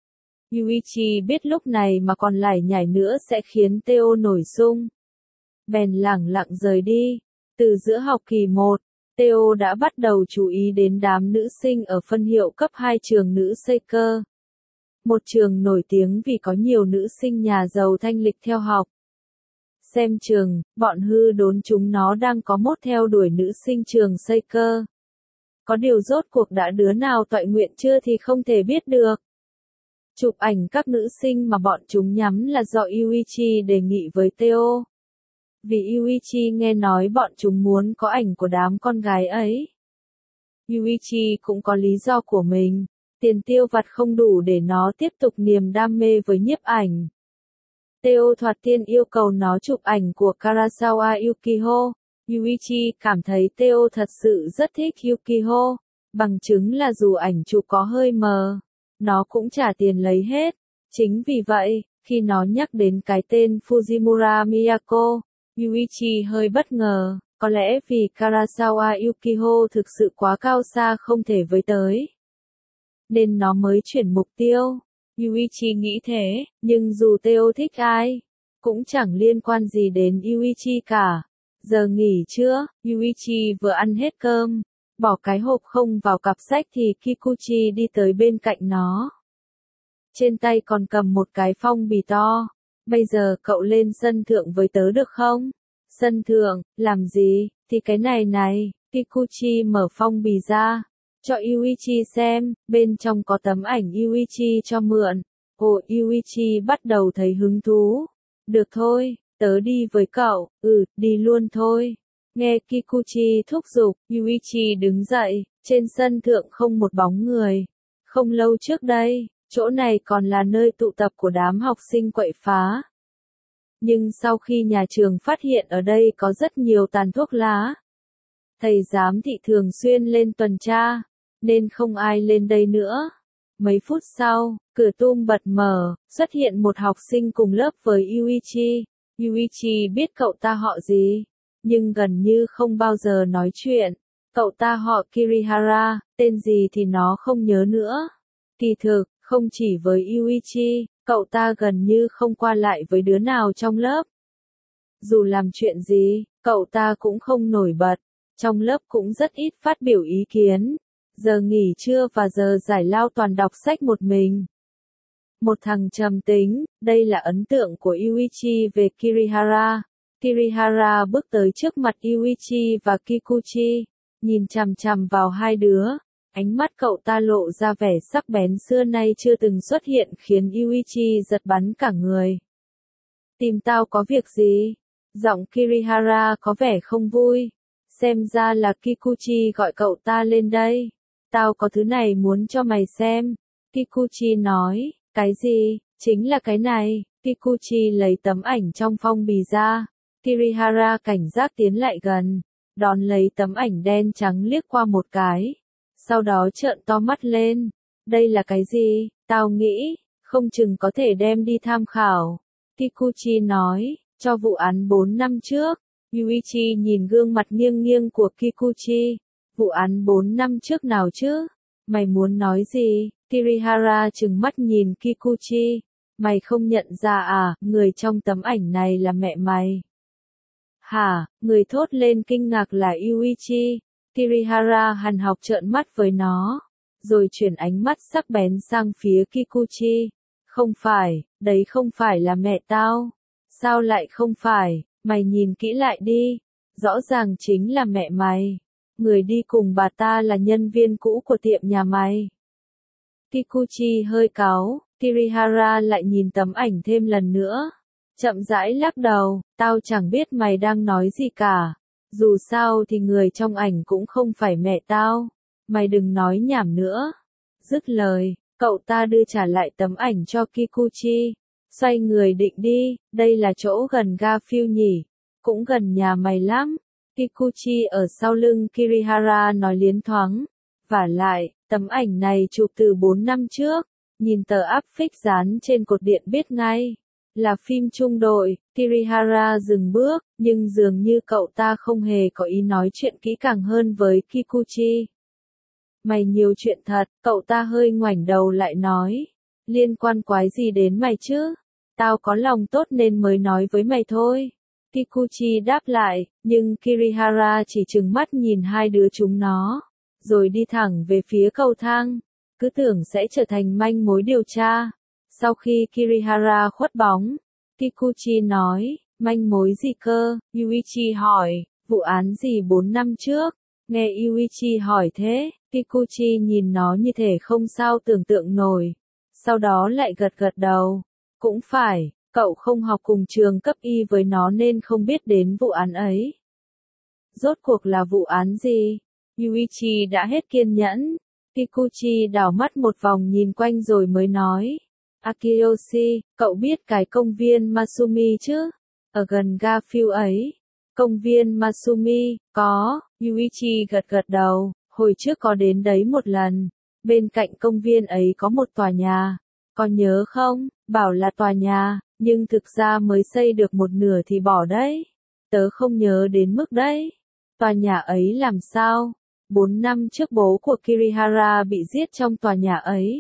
Yuichi biết lúc này mà còn lải nhải nữa sẽ khiến Theo nổi sung. Bèn lẳng lặng rời đi. Từ giữa học kỳ một, Theo đã bắt đầu chú ý đến đám nữ sinh ở phân hiệu cấp hai trường nữ Seika. Một trường nổi tiếng vì có nhiều nữ sinh nhà giàu thanh lịch theo học. Xem chừng, bọn hư đốn chúng nó đang có mốt theo đuổi nữ sinh trường Seika. Có điều rốt cuộc đã đứa nào toại nguyện chưa thì không thể biết được. Chụp ảnh các nữ sinh mà bọn chúng nhắm là do Yuichi đề nghị với Theo. Vì Yuichi nghe nói bọn chúng muốn có ảnh của đám con gái ấy. Yuichi cũng có lý do của mình, tiền tiêu vặt không đủ để nó tiếp tục niềm đam mê với nhiếp ảnh. Theo thoạt tiên yêu cầu nó chụp ảnh của Karasawa Yukiho. Yuichi cảm thấy Theo thật sự rất thích Yukiho, bằng chứng là dù ảnh chụp có hơi mờ, nó cũng trả tiền lấy hết. Chính vì vậy, khi nó nhắc đến cái tên Fujimura Miyako, Yuichi hơi bất ngờ, có lẽ vì Karasawa Yukiho thực sự quá cao xa không thể với tới. Nên nó mới chuyển mục tiêu. Yuichi nghĩ thế, nhưng dù Theo thích ai, cũng chẳng liên quan gì đến Yuichi cả. Giờ nghỉ trưa, Yuichi vừa ăn hết cơm, bỏ cái hộp không vào cặp sách thì Kikuchi đi tới bên cạnh nó. trên tay còn cầm một cái phong bì to. Bây giờ cậu lên sân thượng với tớ được không? Sân thượng, làm gì? Thì cái này này, Kikuchi mở phong bì ra, cho Yuichi xem, bên trong có tấm ảnh Yuichi cho mượn. Ồ, Yuichi bắt đầu thấy hứng thú. Được thôi, tớ đi với cậu, ừ, đi luôn thôi. Nghe Kikuchi thúc giục, Yuichi đứng dậy, trên sân thượng không một bóng người. Không lâu trước đây, chỗ này còn là nơi tụ tập của đám học sinh quậy phá. Nhưng sau khi nhà trường phát hiện ở đây có rất nhiều tàn thuốc lá, thầy giám thị thường xuyên lên tuần tra, nên không ai lên đây nữa. Mấy phút sau, cửa tum bật mở, xuất hiện một học sinh cùng lớp với Yuichi. Yuichi biết cậu ta họ gì, nhưng gần như không bao giờ nói chuyện. Cậu ta họ Kirihara, tên gì thì nó không nhớ nữa. Kỳ thực, không chỉ với Yuichi, cậu ta gần như không qua lại với đứa nào trong lớp. Dù làm chuyện gì, cậu ta cũng không nổi bật. Trong lớp cũng rất ít phát biểu ý kiến. Giờ nghỉ trưa và giờ giải lao toàn đọc sách một mình. Một thằng trầm tính, đây là ấn tượng của Yuichi về Kirihara. Kirihara bước tới trước mặt Yuichi và Kikuchi, nhìn chằm chằm vào hai đứa. Ánh mắt cậu ta lộ ra vẻ sắc bén xưa nay chưa từng xuất hiện khiến Yuichi giật bắn cả người. Tìm tao có việc gì? Giọng Kirihara có vẻ không vui. Xem ra là Kikuchi gọi cậu ta lên đây. Tao có thứ này muốn cho mày xem. Kikuchi nói, cái gì? Chính là cái này. Kikuchi lấy tấm ảnh trong phong bì ra. Kirihara cảnh giác tiến lại gần, đón lấy tấm ảnh đen trắng liếc qua một cái. Sau đó trợn to mắt lên. Đây là cái gì? Tao nghĩ, không chừng có thể đem đi tham khảo. Kikuchi nói, cho vụ án bốn năm trước. Yuichi nhìn gương mặt nghiêng nghiêng của Kikuchi. Vụ án bốn năm trước nào chứ? Mày muốn nói gì? Kirihara trừng mắt nhìn Kikuchi. Mày không nhận ra à, người trong tấm ảnh này là mẹ mày. Hả, người thốt lên kinh ngạc là Yuichi. Kirihara hằn học trợn mắt với nó, rồi chuyển ánh mắt sắc bén sang phía Kikuchi. Không phải, đấy không phải là mẹ tao. Sao lại không phải, mày nhìn kỹ lại đi. Rõ ràng chính là mẹ mày. Người đi cùng bà ta là nhân viên cũ của tiệm nhà mày. Kikuchi hơi cáu, Kirihara lại nhìn tấm ảnh thêm lần nữa. Chậm rãi lắc đầu, tao chẳng biết mày đang nói gì cả. Dù sao thì người trong ảnh cũng không phải mẹ tao. Mày đừng nói nhảm nữa. Dứt lời, cậu ta đưa trả lại tấm ảnh cho Kikuchi. Xoay người định đi, đây là chỗ gần Garfield nhỉ. Cũng gần nhà mày lắm. Kikuchi ở sau lưng Kirihara nói liến thoáng. Vả lại, tấm ảnh này chụp từ bốn năm trước. Nhìn tờ áp phích dán trên cột điện biết ngay. Là phim chung đội. Kirihara dừng bước, nhưng dường như cậu ta không hề có ý nói chuyện kỹ càng hơn với Kikuchi. Mày nhiều chuyện thật, cậu ta hơi ngoảnh đầu lại nói. Liên quan quái gì đến mày chứ? Tao có lòng tốt nên mới nói với mày thôi. Kikuchi đáp lại, nhưng Kirihara chỉ trừng mắt nhìn hai đứa chúng nó, rồi đi thẳng về phía cầu thang. Cứ tưởng sẽ trở thành manh mối điều tra. Sau khi Kirihara khuất bóng, Kikuchi nói, manh mối gì cơ? Yuichi hỏi, vụ án gì bốn năm trước? Nghe Yuichi hỏi thế, Kikuchi nhìn nó như thể không sao tưởng tượng nổi. Sau đó lại gật gật đầu. Cũng phải, cậu không học cùng trường cấp y với nó nên không biết đến vụ án ấy. Rốt cuộc là vụ án gì? Yuichi đã hết kiên nhẫn. Kikuchi đảo mắt một vòng nhìn quanh rồi mới nói. Akiyoshi, cậu biết cái công viên Masumi chứ? Ở gần Garfield ấy. Công viên Masumi, có. Yuichi gật gật đầu, hồi trước có đến đấy một lần. Bên cạnh công viên ấy có một tòa nhà. Có nhớ không? Bảo là tòa nhà, nhưng thực ra mới xây được một nửa thì bỏ đấy. Tớ không nhớ đến mức đấy. Tòa nhà ấy làm sao? Bốn năm trước bố của Kirihara bị giết trong tòa nhà ấy.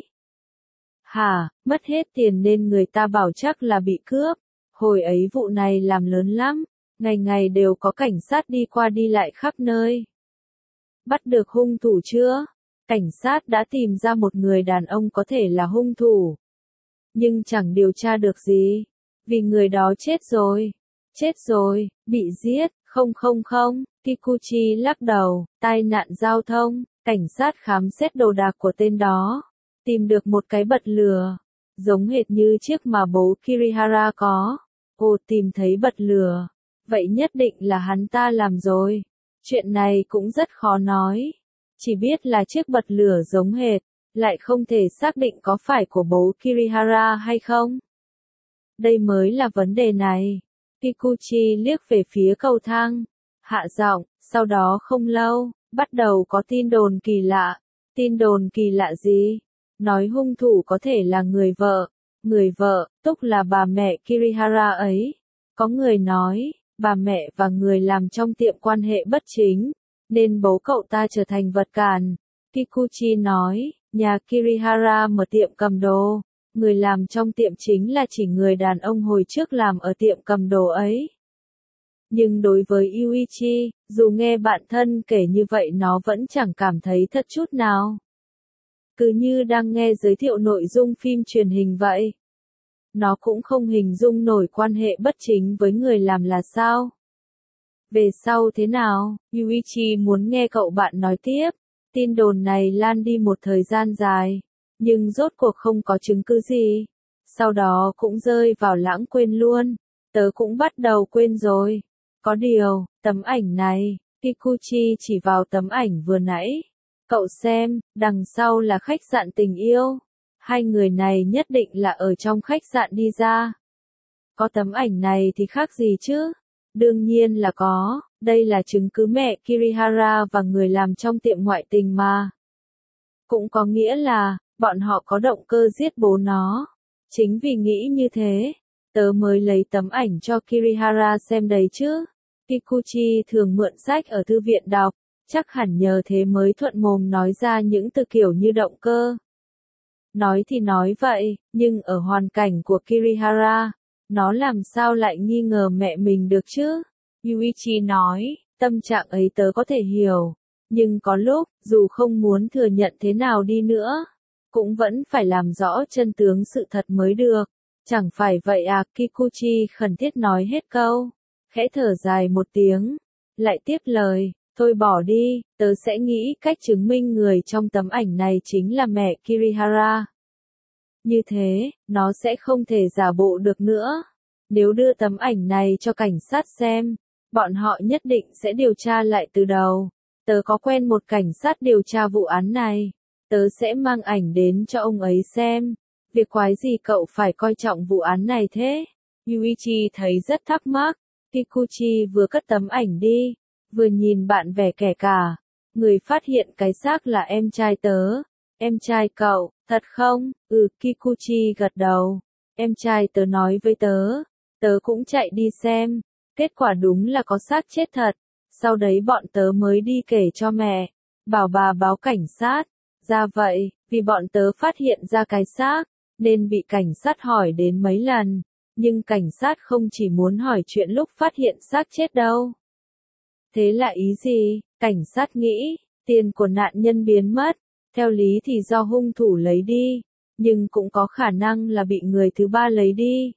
Hả, mất hết tiền nên người ta bảo chắc là bị cướp. Hồi ấy vụ này làm lớn lắm. Ngày ngày đều có cảnh sát đi qua đi lại khắp nơi. Bắt được hung thủ chưa? Cảnh sát đã tìm ra một người đàn ông có thể là hung thủ. nhưng chẳng điều tra được gì. Vì người đó chết rồi. Chết rồi, bị giết, không không không, Kikuchi lắc đầu, tai nạn giao thông, cảnh sát khám xét đồ đạc của tên đó, tìm được một cái bật lửa, giống hệt như chiếc mà bố Kirihara có. Ồ, tìm thấy bật lửa, vậy nhất định là hắn ta làm rồi. Chuyện này cũng rất khó nói, chỉ biết là chiếc bật lửa giống hệt, lại không thể xác định có phải của bố Kirihara hay không. Đây mới là vấn đề này. Kikuchi liếc về phía cầu thang, hạ giọng, sau đó không lâu, bắt đầu có tin đồn kỳ lạ. Tin đồn kỳ lạ gì? Nói hung thủ có thể là người vợ. Người vợ, tức là bà mẹ Kirihara ấy. Có người nói, bà mẹ và người làm trong tiệm quan hệ bất chính, nên bố cậu ta trở thành vật cản. Kikuchi nói, nhà Kirihara mở tiệm cầm đồ. Người làm trong tiệm chính là chỉ người đàn ông hồi trước làm ở tiệm cầm đồ ấy. Nhưng đối với Yuichi, dù nghe bạn thân kể như vậy nó vẫn chẳng cảm thấy thật chút nào. Cứ như đang nghe giới thiệu nội dung phim truyền hình vậy. Nó cũng không hình dung nổi quan hệ bất chính với người làm là sao. Về sau thế nào, Yuichi muốn nghe cậu bạn nói tiếp. Tin đồn này lan đi một thời gian dài, nhưng rốt cuộc không có chứng cứ gì. Sau đó cũng rơi vào lãng quên luôn. Tớ cũng bắt đầu quên rồi. Có điều, tấm ảnh này, Kikuchi chỉ vào tấm ảnh vừa nãy. Cậu xem, đằng sau là khách sạn tình yêu. Hai người này nhất định là ở trong khách sạn đi ra. Có tấm ảnh này thì khác gì chứ? Đương nhiên là có, đây là chứng cứ mẹ Kirihara và người làm trong tiệm ngoại tình mà. Cũng có nghĩa là, bọn họ có động cơ giết bố nó. Chính vì nghĩ như thế, tớ mới lấy tấm ảnh cho Kirihara xem đấy chứ. Kikuchi thường mượn sách ở thư viện đọc, chắc hẳn nhờ thế mới thuận mồm nói ra những từ kiểu như động cơ. Nói thì nói vậy, nhưng ở hoàn cảnh của Kirihara, nó làm sao lại nghi ngờ mẹ mình được chứ? Yuichi nói, tâm trạng ấy tớ có thể hiểu, nhưng có lúc, dù không muốn thừa nhận thế nào đi nữa, cũng vẫn phải làm rõ chân tướng sự thật mới được. Chẳng phải vậy à? Kikuchi khẩn thiết nói hết câu, khẽ thở dài một tiếng, lại tiếp lời, thôi bỏ đi, tớ sẽ nghĩ cách chứng minh người trong tấm ảnh này chính là mẹ Kirihara. Như thế, nó sẽ không thể giả bộ được nữa. Nếu đưa tấm ảnh này cho cảnh sát xem, bọn họ nhất định sẽ điều tra lại từ đầu. Tớ có quen một cảnh sát điều tra vụ án này. Tớ sẽ mang ảnh đến cho ông ấy xem. Việc quái gì cậu phải coi trọng vụ án này thế? Yuichi thấy rất thắc mắc. Kikuchi vừa cất tấm ảnh đi, vừa nhìn bạn vẻ kẻ cả. Người phát hiện cái xác là em trai tớ. Em trai cậu, thật không? Ừ, Kikuchi gật đầu. Em trai tớ nói với tớ. Tớ cũng chạy đi xem. Kết quả đúng là có xác chết thật. Sau đấy bọn tớ mới đi kể cho mẹ. Bảo bà báo cảnh sát. Ra vậy, vì bọn tớ phát hiện ra cái xác, nên bị cảnh sát hỏi đến mấy lần. Nhưng cảnh sát không chỉ muốn hỏi chuyện lúc phát hiện xác chết đâu. Thế là ý gì? Cảnh sát nghĩ, tiền của nạn nhân biến mất. Theo lý thì do hung thủ lấy đi, nhưng cũng có khả năng là bị người thứ ba lấy đi.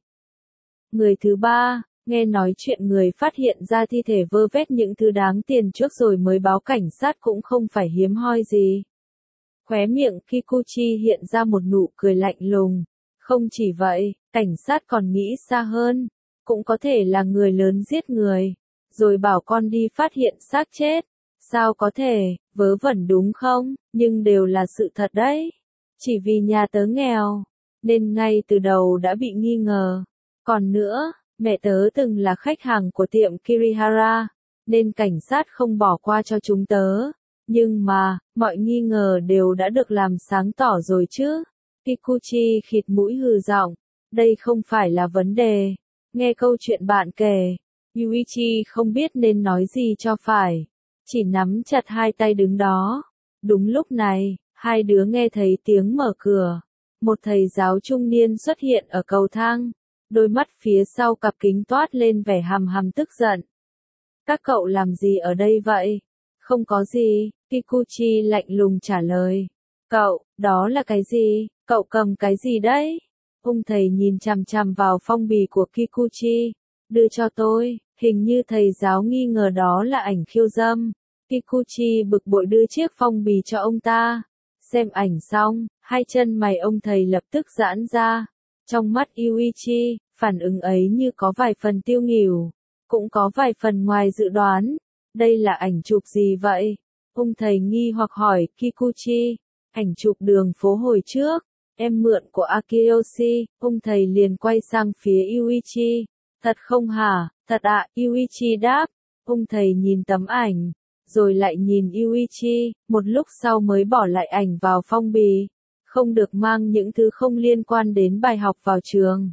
Người thứ ba, nghe nói chuyện người phát hiện ra thi thể vơ vét những thứ đáng tiền trước rồi mới báo cảnh sát cũng không phải hiếm hoi gì. Khóe miệng Kikuchi hiện ra một nụ cười lạnh lùng. Không chỉ vậy, cảnh sát còn nghĩ xa hơn. Cũng có thể là người lớn giết người, rồi bảo con đi phát hiện xác chết. Sao có thể, vớ vẩn đúng không? Nhưng đều là sự thật đấy. Chỉ vì nhà tớ nghèo, nên ngay từ đầu đã bị nghi ngờ. Còn nữa, mẹ tớ từng là khách hàng của tiệm Kirihara, nên cảnh sát không bỏ qua cho chúng tớ. Nhưng mà, mọi nghi ngờ đều đã được làm sáng tỏ rồi chứ. Kikuchi khịt mũi hừ giọng, đây không phải là vấn đề. Nghe câu chuyện bạn kể, Yuichi không biết nên nói gì cho phải. Chỉ nắm chặt hai tay đứng đó. Đúng lúc này, hai đứa nghe thấy tiếng mở cửa. Một thầy giáo trung niên xuất hiện ở cầu thang. Đôi mắt phía sau cặp kính toát lên vẻ hằm hằm tức giận. Các cậu làm gì ở đây vậy? Không có gì, Kikuchi lạnh lùng trả lời. Cậu, đó là cái gì? Cậu cầm cái gì đấy? Ông thầy nhìn chằm chằm vào phong bì của Kikuchi. Đưa cho tôi, hình như thầy giáo nghi ngờ đó là ảnh khiêu dâm. Kikuchi bực bội đưa chiếc phong bì cho ông ta. Xem ảnh xong, hai chân mày ông thầy lập tức giãn ra. Trong mắt Yuichi, phản ứng ấy như có vài phần tiêu nghỉu, cũng có vài phần ngoài dự đoán. Đây là ảnh chụp gì vậy? Ông thầy nghi hoặc hỏi Kikuchi. Ảnh chụp đường phố hồi trước, em mượn của Akiyoshi. Ông thầy liền quay sang phía Yuichi. Thật không hả? Thật ạ, Yuichi đáp. Ông thầy nhìn tấm ảnh, rồi lại nhìn Yuichi, một lúc sau mới bỏ lại ảnh vào phong bì. Không được mang những thứ không liên quan đến bài học vào trường.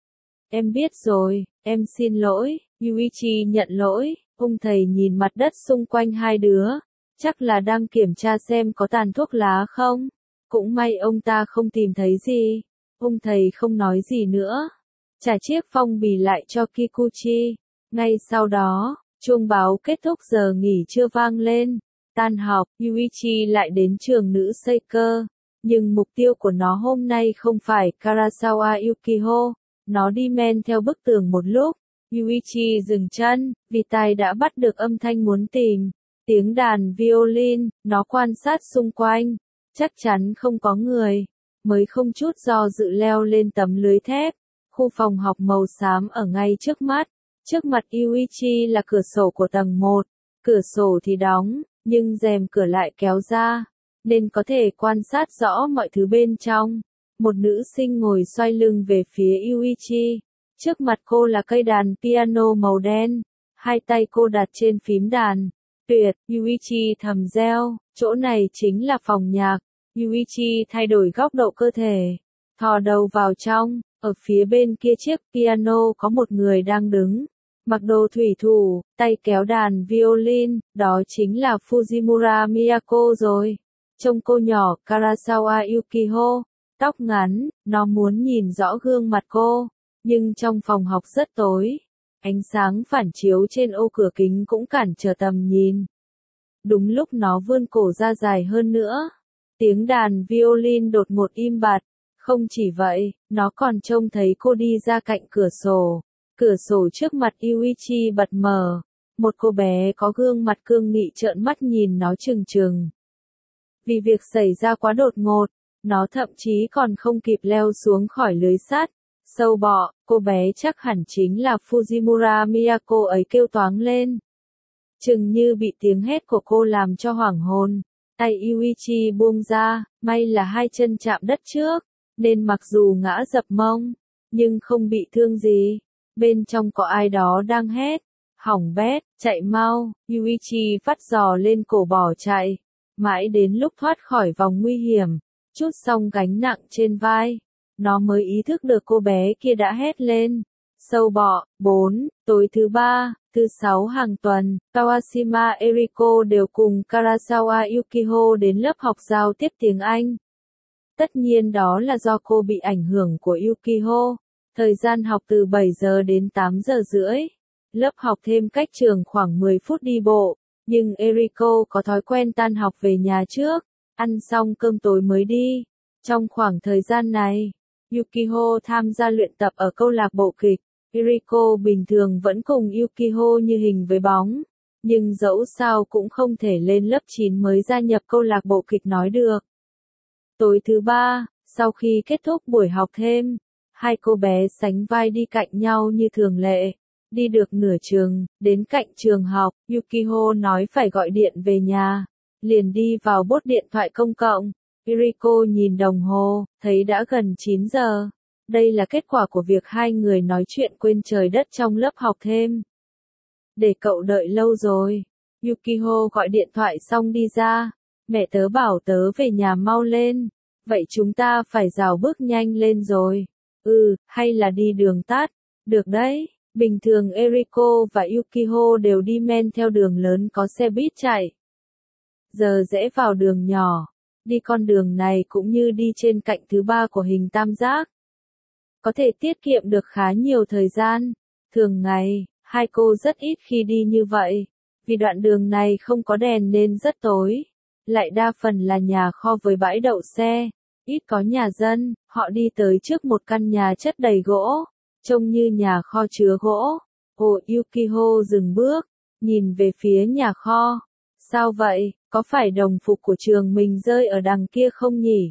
Em biết rồi, em xin lỗi. Yuichi nhận lỗi. Ông thầy nhìn mặt đất xung quanh hai đứa. Chắc là đang kiểm tra xem có tàn thuốc lá không. Cũng may ông ta không tìm thấy gì. Ông thầy không nói gì nữa. Trả chiếc phong bì lại cho Kikuchi. Ngay sau đó, chuông báo kết thúc giờ nghỉ trưa vang lên. Tan học, Yuichi lại đến trường nữ Seiko. Nhưng mục tiêu của nó hôm nay không phải Karasawa Yukiho. Nó đi men theo bức tường một lúc. Yuichi dừng chân, vì tai đã bắt được âm thanh muốn tìm. Tiếng đàn violin, nó quan sát xung quanh. Chắc chắn không có người. Mới không chút do dự leo lên tấm lưới thép. Khu phòng học màu xám ở ngay trước mắt. Trước mặt Yuichi là cửa sổ của tầng một. Cửa sổ thì đóng, nhưng rèm cửa lại kéo ra, nên có thể quan sát rõ mọi thứ bên trong. Một nữ sinh ngồi xoay lưng về phía Yuichi. Trước mặt cô là cây đàn piano màu đen. Hai tay cô đặt trên phím đàn. Tuyệt, Yuichi thầm reo, chỗ này chính là phòng nhạc. Yuichi thay đổi góc độ cơ thể, thò đầu vào trong. Ở phía bên kia chiếc piano có một người đang đứng. Mặc đồ thủy thủ, tay kéo đàn violin, đó chính là Fujimura Miyako rồi. Trông cô nhỏ Karasawa Yukiho, tóc ngắn, nó muốn nhìn rõ gương mặt cô, nhưng trong phòng học rất tối. Ánh sáng phản chiếu trên ô cửa kính cũng cản trở tầm nhìn. Đúng lúc nó vươn cổ ra dài hơn nữa, tiếng đàn violin đột ngột im bặt. Không chỉ vậy, nó còn trông thấy cô đi ra cạnh cửa sổ. Cửa sổ trước mặt Yuichi bật mở. Một cô bé có gương mặt cương nghị trợn mắt nhìn nó trừng trừng. Vì việc xảy ra quá đột ngột, nó thậm chí còn không kịp leo xuống khỏi lưới sắt. Sâu bọ, cô bé chắc hẳn chính là Fujimura Miyako ấy kêu toáng lên. Chừng như bị tiếng hét của cô làm cho hoảng hồn. Tay Yuichi buông ra, may là hai chân chạm đất trước, nên mặc dù ngã dập mông, nhưng không bị thương gì. Bên trong có ai đó đang hét, hỏng bét, chạy mau. Yuichi vắt giò lên cổ bỏ chạy, mãi đến lúc thoát khỏi vòng nguy hiểm, trút xong gánh nặng trên vai, nó mới ý thức được cô bé kia đã hét lên. Sâu bọ, bốn, tối thứ ba, thứ sáu hàng tuần, Kawashima Eriko đều cùng Karasawa Yukiho đến lớp học giao tiếp tiếng Anh. Tất nhiên đó là do cô bị ảnh hưởng của Yukiho. Thời gian học từ bảy giờ đến tám giờ rưỡi. Lớp học thêm cách trường khoảng mười phút đi bộ. Nhưng Eriko có thói quen tan học về nhà trước, ăn xong cơm tối mới đi. Trong khoảng thời gian này, Yukiho tham gia luyện tập ở câu lạc bộ kịch. Eriko bình thường vẫn cùng Yukiho như hình với bóng. Nhưng dẫu sao cũng không thể lên lớp chín mới gia nhập câu lạc bộ kịch nói được. Tối thứ ba, sau khi kết thúc buổi học thêm, hai cô bé sánh vai đi cạnh nhau như thường lệ. Đi được nửa chừng, đến cạnh trường học, Yukiho nói phải gọi điện về nhà. Liền đi vào bốt điện thoại công cộng. Eriko nhìn đồng hồ, thấy đã gần chín giờ. Đây là kết quả của việc hai người nói chuyện quên trời đất trong lớp học thêm. Để cậu đợi lâu rồi. Yukiho gọi điện thoại xong đi ra. Mẹ tớ bảo tớ về nhà mau lên. Vậy chúng ta phải rào bước nhanh lên rồi. Ừ, hay là đi đường tắt. Được đấy. Bình thường Eriko và Yukiho đều đi men theo đường lớn có xe buýt chạy. Giờ rẽ vào đường nhỏ. Đi con đường này cũng như đi trên cạnh thứ ba của hình tam giác. Có thể tiết kiệm được khá nhiều thời gian. Thường ngày, hai cô rất ít khi đi như vậy. Vì đoạn đường này không có đèn nên rất tối. Lại đa phần là nhà kho với bãi đậu xe. ít có nhà dân, họ đi tới trước một căn nhà chất đầy gỗ, trông như nhà kho chứa gỗ. Ồ, Yukiho dừng bước, nhìn về phía nhà kho. Sao vậy, có phải đồng phục của trường mình rơi ở đằng kia không nhỉ?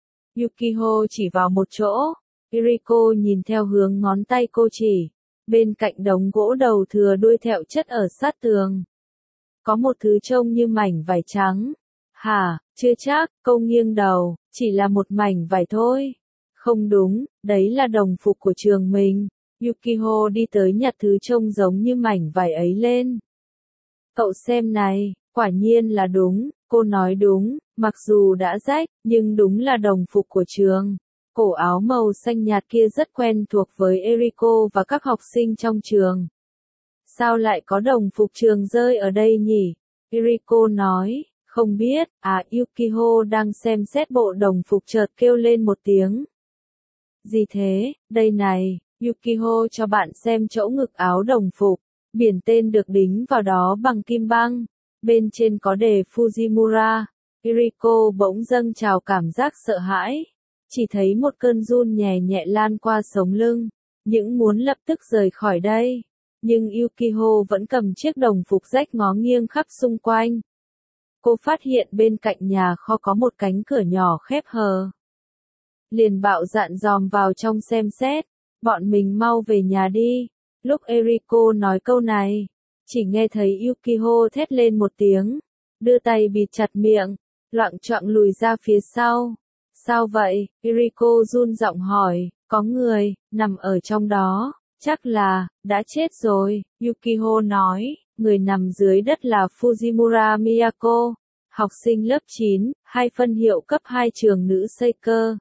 Yukiho chỉ vào một chỗ. Eriko nhìn theo hướng ngón tay cô chỉ. Bên cạnh đống gỗ đầu thừa đuôi thẹo chất ở sát tường. Có một thứ trông như mảnh vải trắng. Hả, chưa chắc, cô nghiêng đầu, chỉ là một mảnh vải thôi. Không đúng, đấy là đồng phục của trường mình. Yukiho đi tới nhặt thứ trông giống như mảnh vải ấy lên. Cậu xem này, quả nhiên là đúng, cô nói đúng, mặc dù đã rách, nhưng đúng là đồng phục của trường. Cổ áo màu xanh nhạt kia rất quen thuộc với Eriko và các học sinh trong trường. Sao lại có đồng phục trường rơi ở đây nhỉ? Eriko nói, không biết, à Yukiho đang xem xét bộ đồng phục chợt kêu lên một tiếng. Gì thế, đây này, Yukiho cho bạn xem chỗ ngực áo đồng phục, biển tên được đính vào đó bằng kim băng, bên trên có đề Fujimura. Eriko bỗng dâng trào cảm giác sợ hãi, chỉ thấy một cơn run nhẹ nhẹ lan qua sống lưng, những muốn lập tức rời khỏi đây. Nhưng Yukiho vẫn cầm chiếc đồng phục rách ngó nghiêng khắp xung quanh. Cô phát hiện bên cạnh nhà kho có một cánh cửa nhỏ khép hờ. Liền bạo dạn dòm vào trong xem xét, bọn mình mau về nhà đi. Lúc Eriko nói câu này, chỉ nghe thấy Yukiho thét lên một tiếng, đưa tay bịt chặt miệng, loạng choạng lùi ra phía sau. Sao vậy? Eriko run giọng hỏi, có người, nằm ở trong đó, chắc là, đã chết rồi. Yukiho nói, người nằm dưới đất là Fujimura Miyako, học sinh lớp chín, hai phân hiệu cấp hai trường nữ Seiko.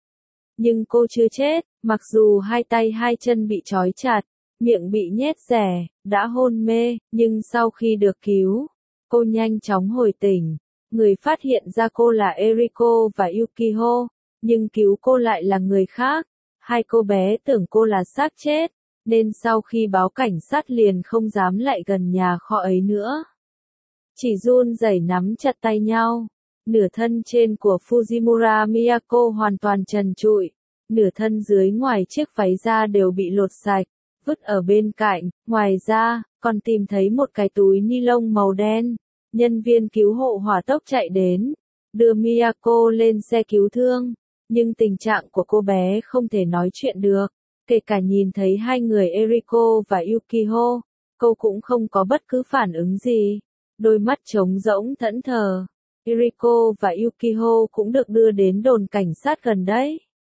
Nhưng cô chưa chết, mặc dù hai tay hai chân bị trói chặt, miệng bị nhét rẻ, đã hôn mê, nhưng sau khi được cứu, cô nhanh chóng hồi tỉnh. Người phát hiện ra cô là Eriko và Yukiho, nhưng cứu cô lại là người khác. Hai cô bé tưởng cô là xác chết, nên sau khi báo cảnh sát liền không dám lại gần nhà kho ấy nữa. Chỉ run rẩy nắm chặt tay nhau. Nửa thân trên của Fujimura Miyako hoàn toàn trần trụi, nửa thân dưới ngoài chiếc váy da đều bị lột sạch, vứt ở bên cạnh. Ngoài ra, còn tìm thấy một cái túi ni lông màu đen. Nhân viên cứu hộ hỏa tốc chạy đến, đưa Miyako lên xe cứu thương, nhưng tình trạng của cô bé không thể nói chuyện được, kể cả nhìn thấy hai người Eriko và Yukiho, cô cũng không có bất cứ phản ứng gì, đôi mắt trống rỗng thẫn thờ. Eriko và Yukiho cũng được đưa đến đồn cảnh sát gần đấy.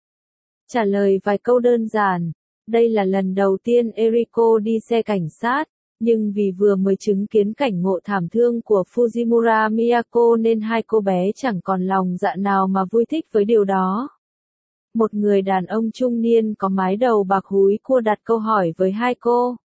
Trả lời vài câu đơn giản, đây là lần đầu tiên Eriko đi xe cảnh sát. Nhưng vì vừa mới chứng kiến cảnh ngộ thảm thương của Fujimura Miyako nên hai cô bé chẳng còn lòng dạ nào mà vui thích với điều đó. Một người đàn ông trung niên có mái đầu bạc húi cua đặt câu hỏi với hai cô.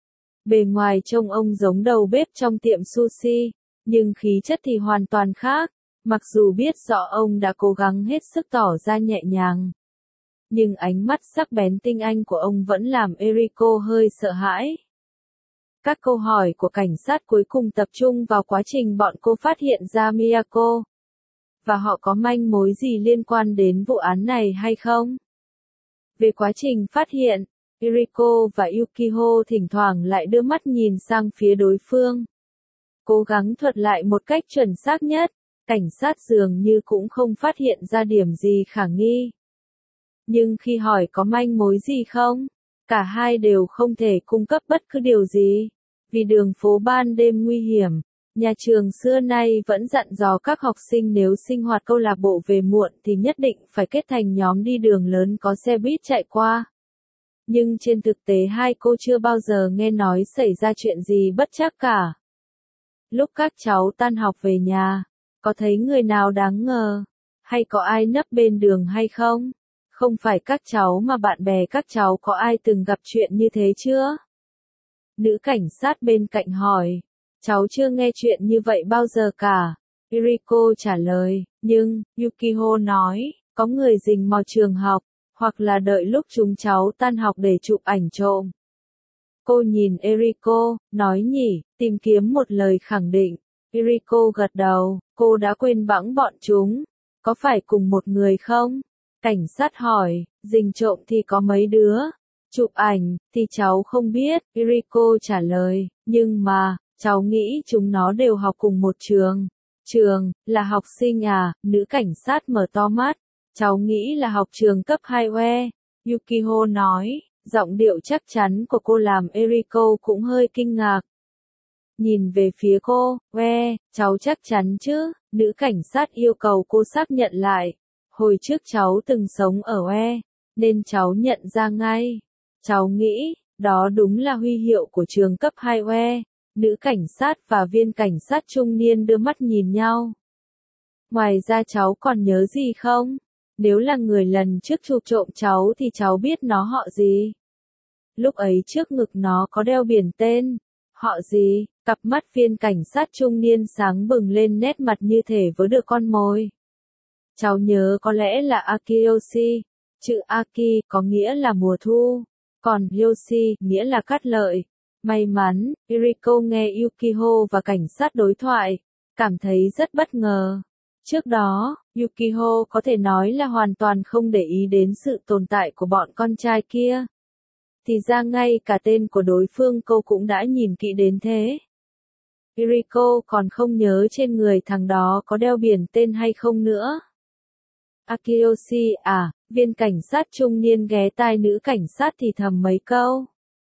Bề ngoài trông ông giống đầu bếp trong tiệm sushi, nhưng khí chất thì hoàn toàn khác, mặc dù biết rõ ông đã cố gắng hết sức tỏ ra nhẹ nhàng. Nhưng ánh mắt sắc bén tinh anh của ông vẫn làm Eriko hơi sợ hãi. Các câu hỏi của cảnh sát cuối cùng tập trung vào quá trình bọn cô phát hiện ra Miyako. Và họ có manh mối gì liên quan đến vụ án này hay không? Về quá trình phát hiện, Eriko và Yukiho thỉnh thoảng lại đưa mắt nhìn sang phía đối phương. Cố gắng thuật lại một cách chuẩn xác nhất, cảnh sát dường như cũng không phát hiện ra điểm gì khả nghi. Nhưng khi hỏi có manh mối gì không? Cả hai đều không thể cung cấp bất cứ điều gì. Vì đường phố ban đêm nguy hiểm, nhà trường xưa nay vẫn dặn dò các học sinh nếu sinh hoạt câu lạc bộ về muộn thì nhất định phải kết thành nhóm đi đường lớn có xe buýt chạy qua. Nhưng trên thực tế hai cô chưa bao giờ nghe nói xảy ra chuyện gì bất trắc cả. Lúc các cháu tan học về nhà, có thấy người nào đáng ngờ? Hay có ai nấp bên đường hay không? Không phải các cháu mà bạn bè các cháu có ai từng gặp chuyện như thế chưa? Nữ cảnh sát bên cạnh hỏi. Cháu chưa nghe chuyện như vậy bao giờ cả. Eriko trả lời, nhưng, Yukiho nói, có người rình mò trường học, hoặc là đợi lúc chúng cháu tan học để chụp ảnh trộm. Cô nhìn Eriko, nói nhỉ, tìm kiếm một lời khẳng định. Eriko gật đầu, cô đã quên bẵng bọn chúng. có phải cùng một người không? Cảnh sát hỏi, rình trộm thì có mấy đứa? Chụp ảnh, thì cháu không biết, Yuriko trả lời, nhưng mà, cháu nghĩ chúng nó đều học cùng một trường. Trường, là học sinh à, nữ cảnh sát mở to mắt, cháu nghĩ là học trường cấp hai oe, Yukiko nói, giọng điệu chắc chắn của cô làm Yuriko cũng hơi kinh ngạc. Nhìn về phía cô, oe, cháu chắc chắn chứ, nữ cảnh sát yêu cầu cô xác nhận lại. Hồi trước cháu từng sống ở oe, nên cháu nhận ra ngay. Cháu nghĩ, đó đúng là huy hiệu của trường cấp hai oe. Nữ cảnh sát và viên cảnh sát trung niên đưa mắt nhìn nhau. Ngoài ra cháu còn nhớ gì không? Nếu là người lần trước chụp trộm cháu thì cháu biết nó họ gì? Lúc ấy trước ngực nó có đeo biển tên. Họ gì? Cặp mắt viên cảnh sát trung niên sáng bừng lên, nét mặt như thể vớ được con mồi. Cháu nhớ có lẽ là Akiyoshi. Chữ Aki có nghĩa là mùa thu, còn Yoshi nghĩa là cát lợi. May mắn, Yuriko nghe Yukiko và cảnh sát đối thoại, cảm thấy rất bất ngờ. Trước đó, Yukiko có thể nói là hoàn toàn không để ý đến sự tồn tại của bọn con trai kia. Thì ra ngay cả tên của đối phương cô cũng đã nhìn kỹ đến thế. Yuriko còn không nhớ trên người thằng đó có đeo biển tên hay không nữa. Akiyoshi à, viên cảnh sát trung niên ghé tai nữ cảnh sát thì thầm mấy câu.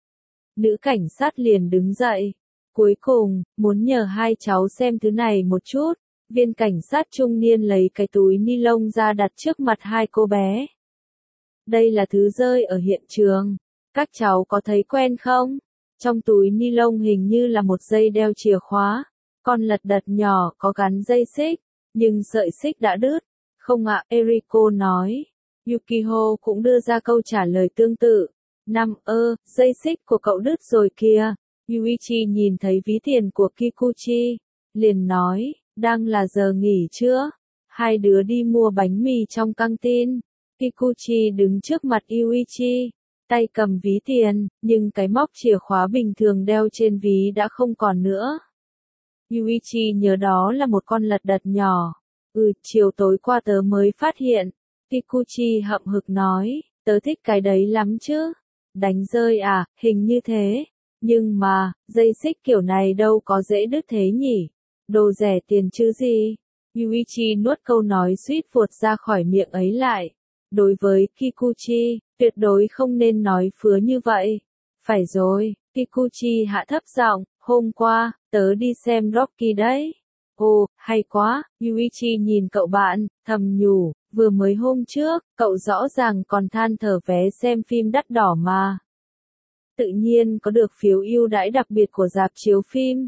Nữ cảnh sát liền đứng dậy. Cuối cùng, muốn nhờ hai cháu xem thứ này một chút. Viên cảnh sát trung niên lấy cái túi ni lông ra đặt trước mặt hai cô bé. Đây là thứ rơi ở hiện trường. Các cháu có thấy quen không? Trong túi ni lông hình như là một dây đeo chìa khóa. Con lật đật nhỏ có gắn dây xích, nhưng sợi xích đã đứt. Không ạ, Eriko nói. Yukiko cũng đưa ra câu trả lời tương tự. Năm ơ, dây xích của cậu đứt rồi kìa. Yuichi nhìn thấy ví tiền của Kikuchi, liền nói, đang là giờ nghỉ chưa? Hai đứa đi mua bánh mì trong căng tin. Kikuchi đứng trước mặt Yuichi, tay cầm ví tiền, nhưng cái móc chìa khóa bình thường đeo trên ví đã không còn nữa. Yuichi nhớ đó là một con lật đật nhỏ. Ừ, chiều tối qua tớ mới phát hiện. Kikuchi hậm hực nói, tớ thích cái đấy lắm chứ. Đánh rơi à, hình như thế. Nhưng mà, dây xích kiểu này đâu có dễ đứt thế nhỉ? Đồ rẻ tiền chứ gì? Yuichi nuốt câu nói suýt vuột ra khỏi miệng ấy lại. Đối với Kikuchi, tuyệt đối không nên nói phứa như vậy. Phải rồi, Kikuchi hạ thấp giọng, hôm qua, tớ đi xem Rocky đấy. Ồ, hay quá, Yuichi nhìn cậu bạn, thầm nhủ, vừa mới hôm trước, cậu rõ ràng còn than thở vé xem phim đắt đỏ mà. Tự nhiên có được phiếu ưu đãi đặc biệt của rạp chiếu phim.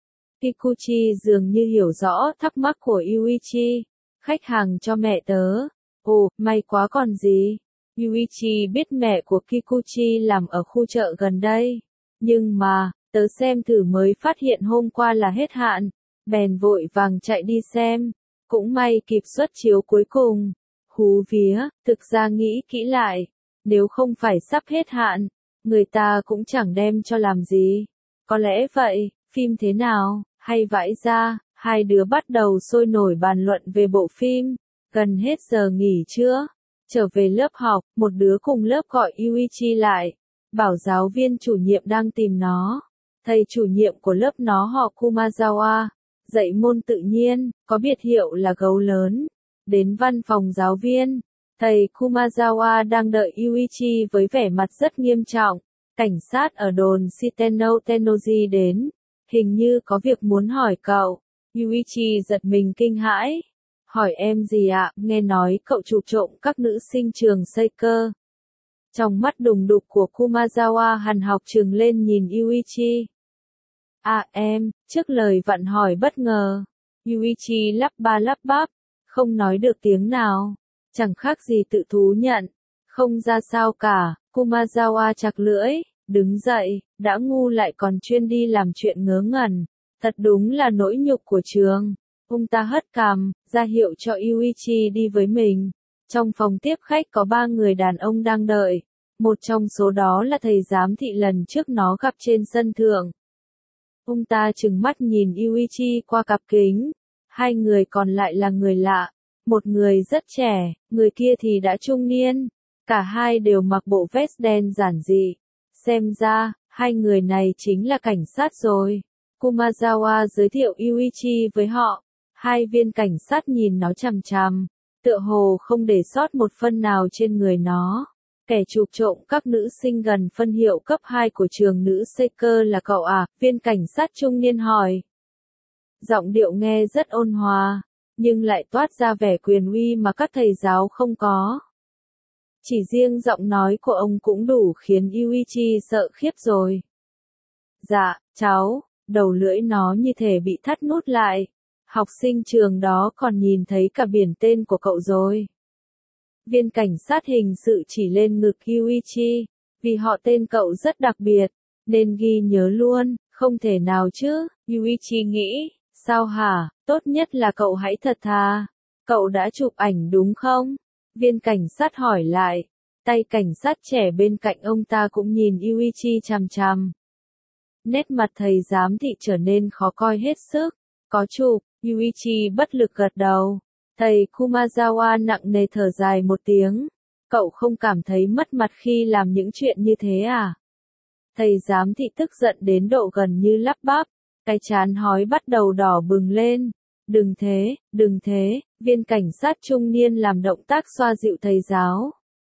Kikuchi dường như hiểu rõ thắc mắc của Yuichi. Khách hàng cho mẹ tớ. Ồ, may quá còn gì. Yuichi biết mẹ của Kikuchi làm ở khu chợ gần đây. Nhưng mà, tớ xem thử mới phát hiện hôm qua là hết hạn. Bèn vội vàng chạy đi xem. Cũng may kịp suất chiếu cuối cùng. Hú vía, thực ra nghĩ kỹ lại. Nếu không phải sắp hết hạn, người ta cũng chẳng đem cho làm gì. Có lẽ vậy, phim thế nào, hay vãi ra, hai đứa bắt đầu sôi nổi bàn luận về bộ phim. Gần hết giờ nghỉ trưa, trở về lớp học, một đứa cùng lớp gọi Yuichi lại, bảo giáo viên chủ nhiệm đang tìm nó. Thầy chủ nhiệm của lớp nó họ Kumazawa, dạy môn tự nhiên, có biệt hiệu là gấu lớn. Đến văn phòng giáo viên, thầy Kumazawa đang đợi Yuichi với vẻ mặt rất nghiêm trọng. Cảnh sát ở đồn Shiteno Tennoji đến, hình như có việc muốn hỏi cậu. Yuichi giật mình kinh hãi. Hỏi em gì ạ? Nghe nói cậu chụp trộm các nữ sinh trường Seika. Trong mắt đùng đục của Kumazawa hằn học trừng lên nhìn Yuichi. À em, trước lời vặn hỏi bất ngờ. Yuichi lắp ba lắp bắp, không nói được tiếng nào. Chẳng khác gì tự thú nhận. Không ra sao cả, Kumazawa chặt lưỡi, đứng dậy, đã ngu lại còn chuyên đi làm chuyện ngớ ngẩn. Thật đúng là nỗi nhục của trường. Ông ta hất cằm, ra hiệu cho Yuichi đi với mình. Trong phòng tiếp khách có ba người đàn ông đang đợi. Một trong số đó là thầy giám thị lần trước nó gặp trên sân thượng. Ông ta trừng mắt nhìn Yuichi qua cặp kính. Hai người còn lại là người lạ. Một người rất trẻ, người kia thì đã trung niên. Cả hai đều mặc bộ vest đen giản dị. Xem ra, hai người này chính là cảnh sát rồi. Kumazawa giới thiệu Yuichi với họ. Hai viên cảnh sát nhìn nó chằm chằm, tựa hồ không để sót một phân nào trên người nó. Kẻ chụp trộm các nữ sinh gần phân hiệu cấp hai của trường nữ Seeker là cậu à? Viên cảnh sát trung niên hỏi. Giọng điệu nghe rất ôn hòa, nhưng lại toát ra vẻ quyền uy mà các thầy giáo không có. Chỉ riêng giọng nói của ông cũng đủ khiến Yuichi sợ khiếp rồi. Dạ, cháu, đầu lưỡi nó như thể bị thắt nút lại. Học sinh trường đó còn nhìn thấy cả biển tên của cậu rồi. Viên cảnh sát hình sự chỉ lên ngực Yuichi, vì họ tên cậu rất đặc biệt, nên ghi nhớ luôn, không thể nào chứ, Yuichi nghĩ, sao hả, tốt nhất là cậu hãy thật thà. Cậu đã chụp ảnh đúng không? Viên cảnh sát hỏi lại, tay cảnh sát trẻ bên cạnh ông ta cũng nhìn Yuichi chằm chằm. Nét mặt thầy giám thị trở nên khó coi hết sức, có chụp, Yuichi bất lực gật đầu. Thầy Kumazawa nặng nề thở dài một tiếng. Cậu không cảm thấy mất mặt khi làm những chuyện như thế à? Thầy giám thị tức giận đến độ gần như lắp bắp. Cái trán hói bắt đầu đỏ bừng lên. Đừng thế, đừng thế, viên cảnh sát trung niên làm động tác xoa dịu thầy giáo.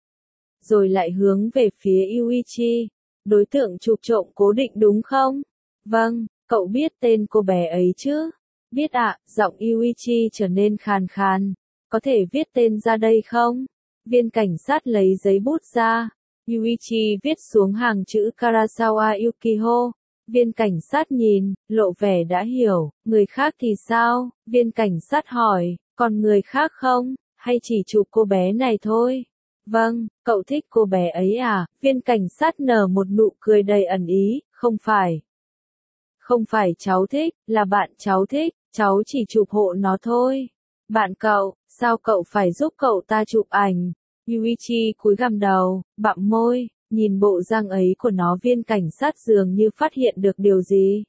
Rồi lại hướng về phía Yuichi. Đối tượng chụp trộm cố định đúng không? Vâng, cậu biết tên cô bé ấy chứ? Biết ạ, à, giọng Yuichi trở nên khàn khàn. Có thể viết tên ra đây không? Viên cảnh sát lấy giấy bút ra. Yuichi viết xuống hàng chữ Karasawa Yukiho. Viên cảnh sát nhìn, lộ vẻ đã hiểu. Người khác thì sao? Viên cảnh sát hỏi, còn người khác không? Hay chỉ chụp cô bé này thôi? Vâng, cậu thích cô bé ấy à? Viên cảnh sát nở một nụ cười đầy ẩn ý, không phải. Không phải cháu thích, là bạn cháu thích, cháu chỉ chụp hộ nó thôi. Bạn cậu, sao cậu phải giúp cậu ta chụp ảnh? Yuichi cúi gằm đầu, bặm môi, nhìn bộ răng ấy của nó. Viên cảnh sát dường như phát hiện được điều gì.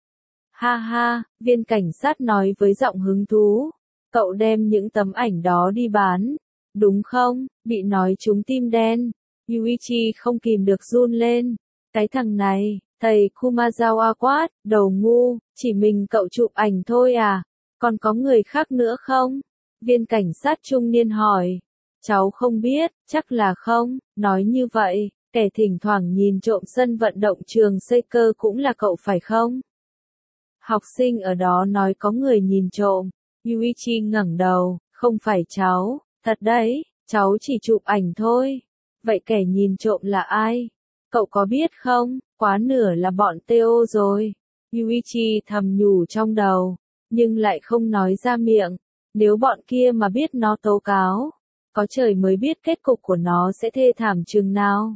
Ha ha, viên cảnh sát nói với giọng hứng thú. Cậu đem những tấm ảnh đó đi bán, đúng không? Bị nói trúng tim đen. Yuichi không kìm được run lên. Cái thằng này, thầy Kumazawa quát, đầu ngu, chỉ mình cậu chụp ảnh thôi à? Còn có người khác nữa không? Viên cảnh sát trung niên hỏi. Cháu không biết, chắc là không. Nói như vậy, kẻ thỉnh thoảng nhìn trộm sân vận động trường Seeker cũng là cậu phải không? Học sinh ở đó nói có người nhìn trộm. Yuichi ngẩng đầu, không phải cháu, thật đấy, cháu chỉ chụp ảnh thôi. Vậy kẻ nhìn trộm là ai? Cậu có biết không, quá nửa là bọn Teo rồi. Yuichi thầm nhủ trong đầu, nhưng lại không nói ra miệng. Nếu bọn kia mà biết nó tố cáo, có trời mới biết kết cục của nó sẽ thê thảm chừng nào.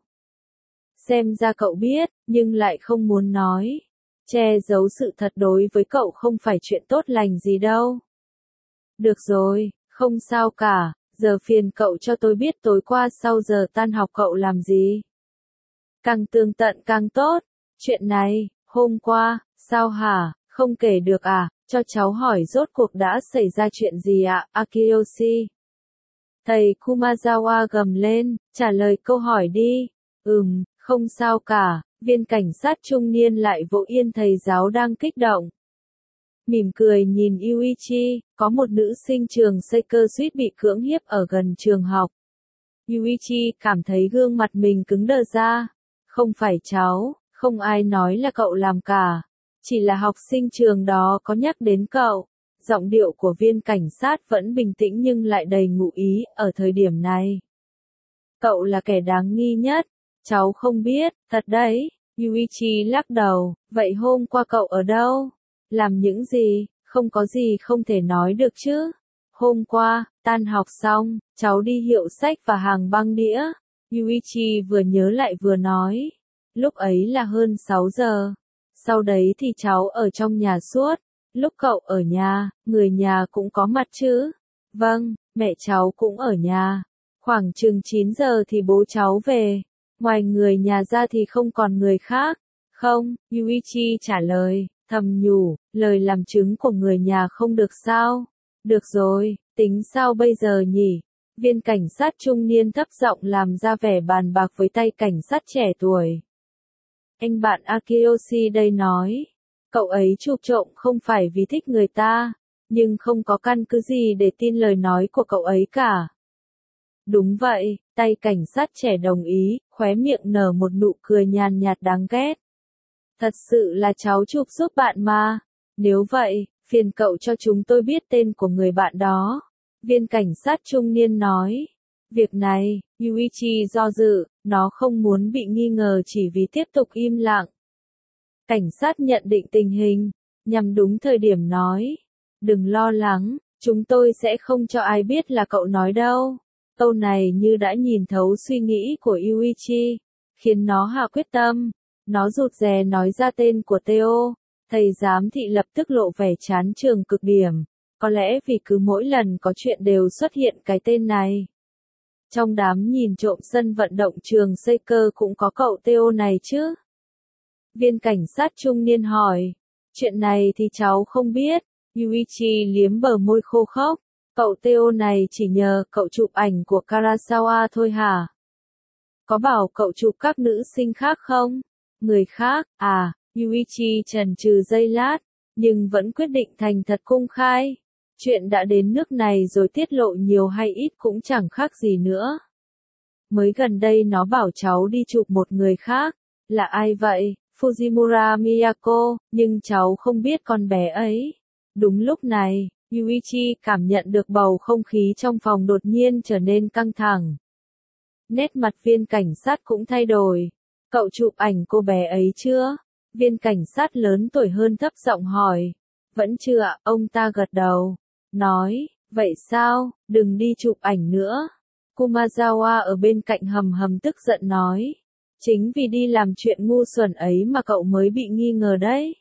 Xem ra cậu biết, nhưng lại không muốn nói. Che giấu sự thật đối với cậu không phải chuyện tốt lành gì đâu. Được rồi, không sao cả, giờ phiền cậu cho tôi biết tối qua sau giờ tan học cậu làm gì. Càng tường tận càng tốt. Chuyện này, hôm qua, sao hả, không kể được à, cho cháu hỏi rốt cuộc đã xảy ra chuyện gì ạ, à? Akiyoshi. Thầy Kumazawa gầm lên, trả lời câu hỏi đi. Ừm, không sao cả, viên cảnh sát trung niên lại vỗ yên thầy giáo đang kích động. Mỉm cười nhìn Yuichi, có một nữ sinh trường Seeker suýt bị cưỡng hiếp ở gần trường học. Yuichi cảm thấy gương mặt mình cứng đờ ra. Không phải cháu, không ai nói là cậu làm cả. Chỉ là học sinh trường đó có nhắc đến cậu. Giọng điệu của viên cảnh sát vẫn bình tĩnh nhưng lại đầy ngụ ý ở thời điểm này. Cậu là kẻ đáng nghi nhất. Cháu không biết, thật đấy. Yuichi lắc đầu, vậy hôm qua cậu ở đâu? Làm những gì? Không có gì không thể nói được chứ. Hôm qua, tan học xong, cháu đi hiệu sách và hàng băng đĩa. Yuichi vừa nhớ lại vừa nói. Lúc ấy là hơn sáu giờ. Sau đấy thì cháu ở trong nhà suốt. Lúc cậu ở nhà, người nhà cũng có mặt chứ? Vâng, mẹ cháu cũng ở nhà. Khoảng chừng chín giờ thì bố cháu về. Ngoài người nhà ra thì không còn người khác. Không, Yuichi trả lời, thầm nhủ, lời làm chứng của người nhà không được sao? Được rồi, tính sao bây giờ nhỉ? Viên cảnh sát trung niên thấp giọng làm ra vẻ bàn bạc với tay cảnh sát trẻ tuổi. Anh bạn Akiyoshi đây nói, cậu ấy chụp trộm không phải vì thích người ta, nhưng không có căn cứ gì để tin lời nói của cậu ấy cả. Đúng vậy, tay cảnh sát trẻ đồng ý, khóe miệng nở một nụ cười nhàn nhạt đáng ghét. Thật sự là cháu chụp giúp bạn mà. Nếu vậy, phiền cậu cho chúng tôi biết tên của người bạn đó. Viên cảnh sát trung niên nói. Việc này, Yuichi do dự, nó không muốn bị nghi ngờ chỉ vì tiếp tục im lặng. Cảnh sát nhận định tình hình, nhằm đúng thời điểm nói. Đừng lo lắng, chúng tôi sẽ không cho ai biết là cậu nói đâu. Câu này như đã nhìn thấu suy nghĩ của Yuichi, khiến nó hạ quyết tâm. Nó rụt rè nói ra tên của Theo, thầy giám thị lập tức lộ vẻ chán trường cực điểm. Có lẽ vì cứ mỗi lần có chuyện đều xuất hiện cái tên này. Trong đám nhìn trộm sân vận động trường xây cơ cũng có cậu Theo này chứ? Viên cảnh sát trung niên hỏi. Chuyện này thì cháu không biết. Yuichi liếm bờ môi khô khốc. Cậu Theo này chỉ nhờ cậu chụp ảnh của Karasawa thôi hả? Có bảo cậu chụp các nữ sinh khác không? Người khác, à, Yuichi chần chừ giây lát, nhưng vẫn quyết định thành thật công khai. Chuyện đã đến nước này rồi tiết lộ nhiều hay ít cũng chẳng khác gì nữa. Mới gần đây nó bảo cháu đi chụp một người khác. Là ai vậy? Fujimura Miyako, nhưng cháu không biết con bé ấy. Đúng lúc này, Yuichi cảm nhận được bầu không khí trong phòng đột nhiên trở nên căng thẳng. Nét mặt viên cảnh sát cũng thay đổi. Cậu chụp ảnh cô bé ấy chưa? Viên cảnh sát lớn tuổi hơn thấp giọng hỏi. Vẫn chưa ạ, ông ta gật đầu. Nói, vậy sao, đừng đi chụp ảnh nữa. Kumazawa ở bên cạnh hầm hầm tức giận nói. Chính vì đi làm chuyện ngu xuẩn ấy mà cậu mới bị nghi ngờ đấy.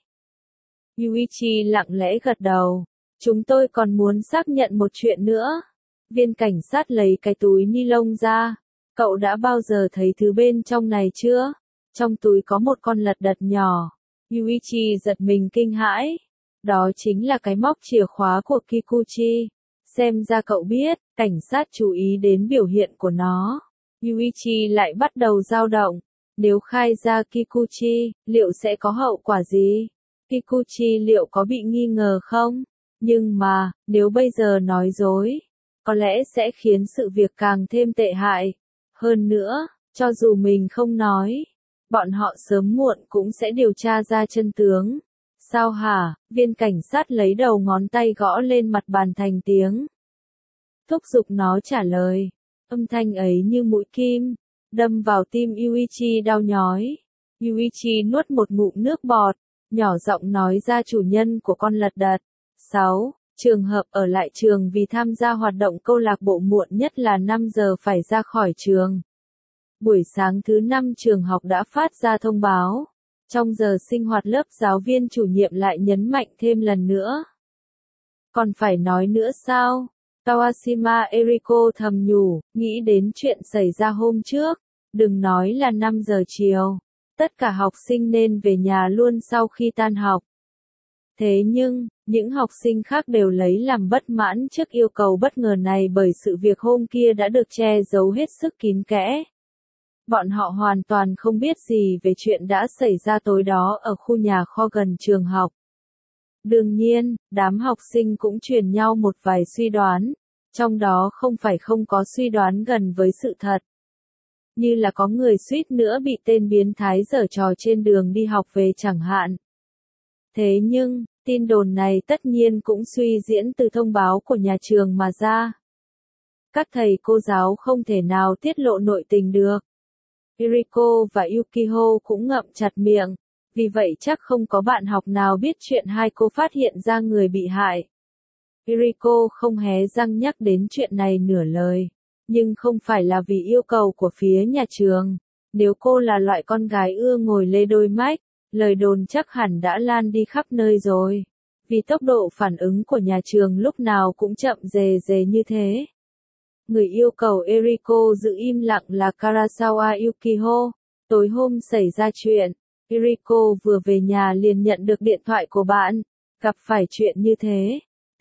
Yuichi lặng lẽ gật đầu. Chúng tôi còn muốn xác nhận một chuyện nữa. Viên cảnh sát lấy cái túi ni lông ra. Cậu đã bao giờ thấy thứ bên trong này chưa? Trong túi có một con lật đật nhỏ. Yuichi giật mình kinh hãi. Đó chính là cái móc chìa khóa của Kikuchi. Xem ra cậu biết, cảnh sát chú ý đến biểu hiện của nó. Yuichi lại bắt đầu dao động. Nếu khai ra Kikuchi, liệu sẽ có hậu quả gì? Kikuchi liệu có bị nghi ngờ không? Nhưng mà, nếu bây giờ nói dối, có lẽ sẽ khiến sự việc càng thêm tệ hại. Hơn nữa, cho dù mình không nói, bọn họ sớm muộn cũng sẽ điều tra ra chân tướng. Sao hả? Viên cảnh sát lấy đầu ngón tay gõ lên mặt bàn thành tiếng. Thúc giục nó trả lời. Âm thanh ấy như mũi kim, đâm vào tim Yuichi đau nhói. Yuichi nuốt một ngụm nước bọt, nhỏ giọng nói ra chủ nhân của con lật đật. sáu. Trường hợp ở lại trường vì tham gia hoạt động câu lạc bộ muộn nhất là năm giờ phải ra khỏi trường. Buổi sáng thứ năm trường học đã phát ra thông báo. Trong giờ sinh hoạt lớp giáo viên chủ nhiệm lại nhấn mạnh thêm lần nữa. Còn phải nói nữa sao? Kawashima Eriko thầm nhủ, nghĩ đến chuyện xảy ra hôm trước. Đừng nói là năm giờ chiều. Tất cả học sinh nên về nhà luôn sau khi tan học. Thế nhưng, những học sinh khác đều lấy làm bất mãn trước yêu cầu bất ngờ này bởi sự việc hôm kia đã được che giấu hết sức kín kẽ. Bọn họ hoàn toàn không biết gì về chuyện đã xảy ra tối đó ở khu nhà kho gần trường học. Đương nhiên, đám học sinh cũng truyền nhau một vài suy đoán, trong đó không phải không có suy đoán gần với sự thật. Như là có người suýt nữa bị tên biến thái giở trò trên đường đi học về chẳng hạn. Thế nhưng, tin đồn này tất nhiên cũng suy diễn từ thông báo của nhà trường mà ra. Các thầy cô giáo không thể nào tiết lộ nội tình được. Eriko và Yukiho cũng ngậm chặt miệng, vì vậy chắc không có bạn học nào biết chuyện hai cô phát hiện ra người bị hại. Eriko không hé răng nhắc đến chuyện này nửa lời, nhưng không phải là vì yêu cầu của phía nhà trường. Nếu cô là loại con gái ưa ngồi lê đôi mách, lời đồn chắc hẳn đã lan đi khắp nơi rồi. Vì tốc độ phản ứng của nhà trường lúc nào cũng chậm rề rề như thế. Người yêu cầu Eriko giữ im lặng là Karasawa Yukiho. Tối hôm xảy ra chuyện, Eriko vừa về nhà liền nhận được điện thoại của bạn. Gặp phải chuyện như thế,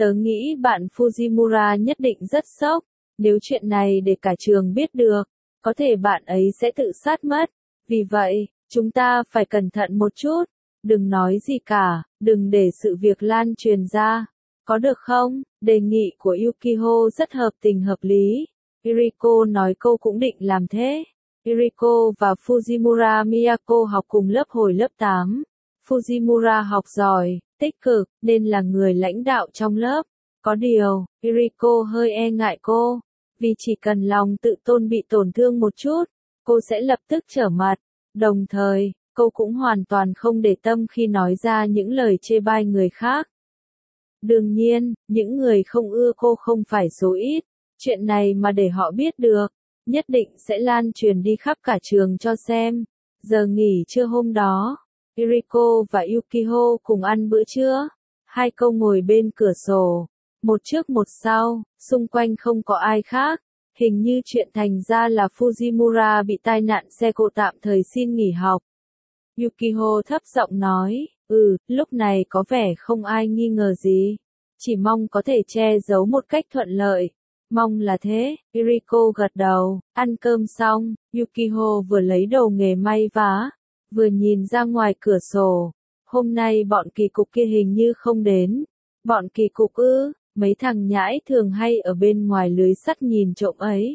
Tớ nghĩ bạn Fujimura nhất định rất sốc, nếu chuyện này để cả trường biết được, có thể bạn ấy sẽ tự sát mất. Vì vậy, chúng ta phải cẩn thận một chút, đừng nói gì cả, đừng để sự việc lan truyền ra. Có được không? Đề nghị của Yukiho rất hợp tình hợp lý. Iriko nói cô cũng định làm thế. Iriko và Fujimura Miyako học cùng lớp hồi lớp tám. Fujimura học giỏi, tích cực, nên là người lãnh đạo trong lớp. Có điều, Iriko hơi e ngại cô, vì chỉ cần lòng tự tôn bị tổn thương một chút, cô sẽ lập tức trở mặt. Đồng thời, cô cũng hoàn toàn không để tâm khi nói ra những lời chê bai người khác. Đương nhiên, những người không ưa cô không phải số ít, chuyện này mà để họ biết được, nhất định sẽ lan truyền đi khắp cả trường cho xem. Giờ nghỉ trưa hôm đó, Iriko và Yukiho cùng ăn bữa trưa. Hai câu ngồi bên cửa sổ, một trước một sau, xung quanh không có ai khác. Hình như chuyện thành ra là Fujimura bị tai nạn xe cộ tạm thời xin nghỉ học. Yukiho thấp giọng nói, ừ, lúc này có vẻ không ai nghi ngờ gì. Chỉ mong có thể che giấu một cách thuận lợi. Mong là thế, Iriko gật đầu. Ăn cơm xong, Yukiho vừa lấy đồ nghề may vá, vừa nhìn ra ngoài cửa sổ. Hôm nay bọn kỳ cục kia hình như không đến. Bọn kỳ cục ư, mấy thằng nhãi thường hay ở bên ngoài lưới sắt nhìn trộm ấy.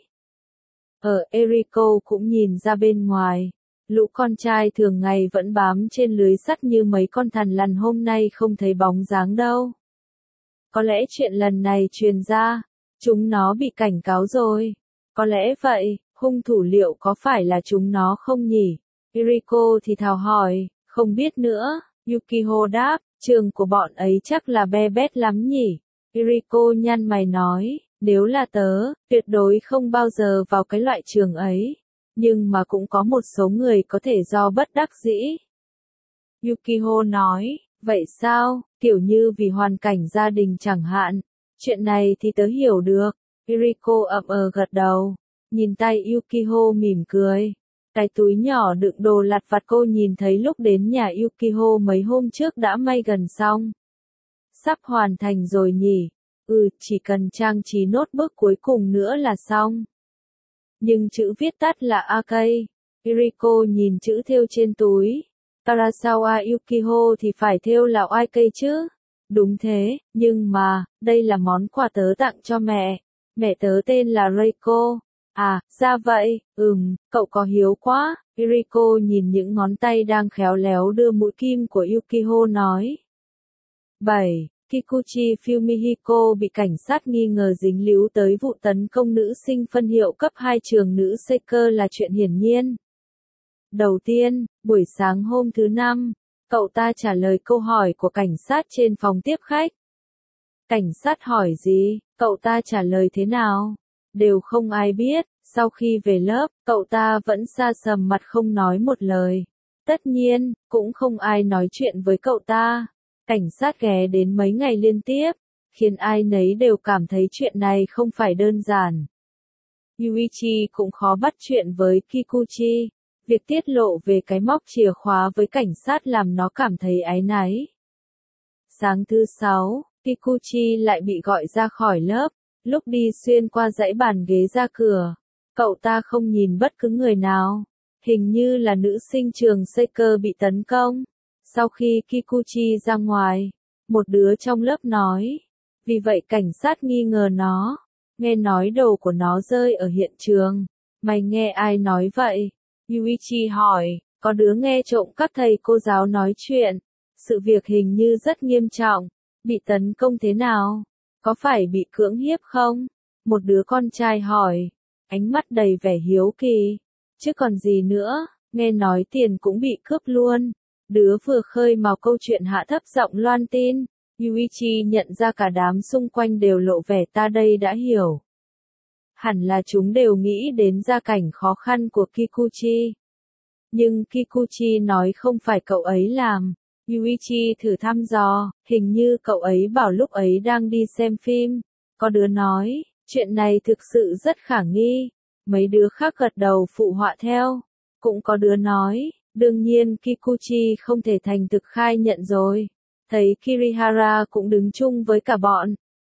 Ở Eriko cũng nhìn ra bên ngoài. Lũ con trai thường ngày vẫn bám trên lưới sắt như mấy con thằn lằn, hôm nay không thấy bóng dáng đâu. Có lẽ chuyện lần này truyền ra, chúng nó bị cảnh cáo rồi. Có lẽ vậy, hung thủ liệu có phải là chúng nó không nhỉ? Eriko thì thào hỏi, không biết nữa. Yukiho đáp, trường của bọn ấy chắc là be bét lắm nhỉ? Eriko nhăn mày nói, nếu là tớ, tuyệt đối không bao giờ vào cái loại trường ấy. Nhưng mà cũng có một số người có thể do bất đắc dĩ. Yukiho nói, vậy sao, kiểu như vì hoàn cảnh gia đình chẳng hạn. Chuyện này thì tớ hiểu được. Eriko ậm ờ gật đầu, nhìn tay Yukiho mỉm cười. Cái túi nhỏ đựng đồ lặt vặt cô nhìn thấy lúc đến nhà Yukiho mấy hôm trước đã may gần xong. Sắp hoàn thành rồi nhỉ? Ừ, chỉ cần trang trí nốt bước cuối cùng nữa là xong. Nhưng chữ viết tắt là a ca. Eriko nhìn chữ thêu trên túi. Karasawa Yukiho thì phải thêu là a ca chứ? Đúng thế, nhưng mà, đây là món quà tớ tặng cho mẹ. Mẹ tớ tên là Reiko. À, ra vậy, ừm, cậu có hiếu quá. Eriko nhìn những ngón tay đang khéo léo đưa mũi kim của Yukiho nói. bảy. Kikuchi Fumihiko bị cảnh sát nghi ngờ dính líu tới vụ tấn công nữ sinh phân hiệu cấp hai trường nữ Seika là chuyện hiển nhiên. Đầu tiên, buổi sáng hôm thứ năm, cậu ta trả lời câu hỏi của cảnh sát trên phòng tiếp khách. Cảnh sát hỏi gì, cậu ta trả lời thế nào? Đều không ai biết. Sau khi về lớp, cậu ta vẫn sa sầm mặt không nói một lời. Tất nhiên, cũng không ai nói chuyện với cậu ta. Cảnh sát ghé đến mấy ngày liên tiếp, khiến ai nấy đều cảm thấy chuyện này không phải đơn giản. Yuichi cũng khó bắt chuyện với Kikuchi. Việc tiết lộ về cái móc chìa khóa với cảnh sát làm nó cảm thấy áy náy. Sáng thứ sáu, Kikuchi lại bị gọi ra khỏi lớp. Lúc đi xuyên qua dãy bàn ghế ra cửa, cậu ta không nhìn bất cứ người nào. Hình như là nữ sinh trường Seika bị tấn công. Sau khi Kikuchi ra ngoài, một đứa trong lớp nói. Vì vậy cảnh sát nghi ngờ nó. Nghe nói đồ của nó rơi ở hiện trường. Mày nghe ai nói vậy? Yuichi hỏi, có đứa nghe trộm các thầy cô giáo nói chuyện. Sự việc hình như rất nghiêm trọng. Bị tấn công thế nào? Có phải bị cưỡng hiếp không? Một đứa con trai hỏi. Ánh mắt đầy vẻ hiếu kỳ. Chứ còn gì nữa, nghe nói tiền cũng bị cướp luôn. Đứa vừa khơi mào câu chuyện hạ thấp giọng loan tin. Yuichi nhận ra cả đám xung quanh đều lộ vẻ ta đây đã hiểu. Hẳn là chúng đều nghĩ đến gia cảnh khó khăn của Kikuchi. Nhưng Kikuchi nói không phải cậu ấy làm. Yuichi thử thăm dò, hình như cậu ấy bảo lúc ấy đang đi xem phim. Có đứa nói, chuyện này thực sự rất khả nghi. Mấy đứa khác gật đầu phụ họa theo. Cũng có đứa nói, đương nhiên Kikuchi không thể thành thực khai nhận rồi. Thấy Kirihara cũng đứng chung với cả bọn.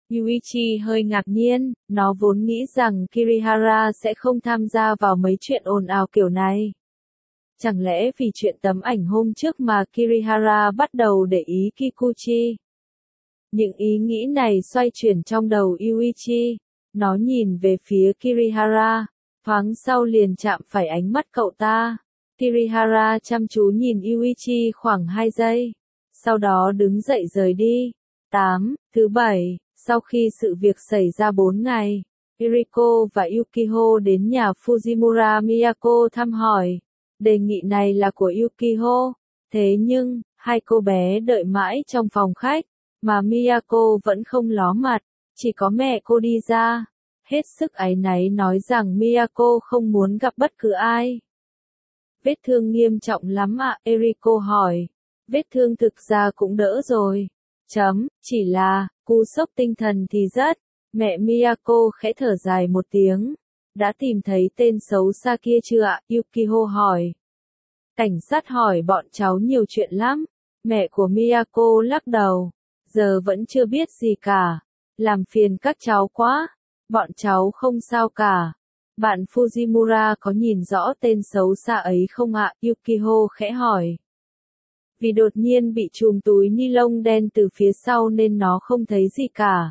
Yuichi hơi ngạc nhiên, nó vốn nghĩ rằng Kirihara sẽ không tham gia vào mấy chuyện ồn ào kiểu này. Chẳng lẽ vì chuyện tấm ảnh hôm trước mà Kirihara bắt đầu để ý Kikuchi? Những ý nghĩ này xoay chuyển trong đầu Yuichi. Nó nhìn về phía Kirihara, thoáng sau liền chạm phải ánh mắt cậu ta. Kirihara chăm chú nhìn Yuichi khoảng hai giây, sau đó đứng dậy rời đi. tám. Thứ bảy, sau khi sự việc xảy ra bốn ngày, Eriko và Yukiho đến nhà Fujimura Miyako thăm hỏi. Đề nghị này là của Yukiho, thế nhưng, hai cô bé đợi mãi trong phòng khách, mà Miyako vẫn không ló mặt, chỉ có mẹ cô đi ra. Hết sức áy náy nói rằng Miyako không muốn gặp bất cứ ai. Vết thương nghiêm trọng lắm ạ, Eriko hỏi. Vết thương thực ra cũng đỡ rồi. Chấm, chỉ là, cú sốc tinh thần thì rất. Mẹ Miyako khẽ thở dài một tiếng. Đã tìm thấy tên xấu xa kia chưa ạ? Yukiho hỏi. Cảnh sát hỏi bọn cháu nhiều chuyện lắm. Mẹ của Miyako lắc đầu. Giờ vẫn chưa biết gì cả. Làm phiền các cháu quá. Bọn cháu không sao cả. Bạn Fujimura có nhìn rõ tên xấu xa ấy không ạ? Yukiho khẽ hỏi. Vì đột nhiên bị chùm túi ni lông đen từ phía sau nên nó không thấy gì cả.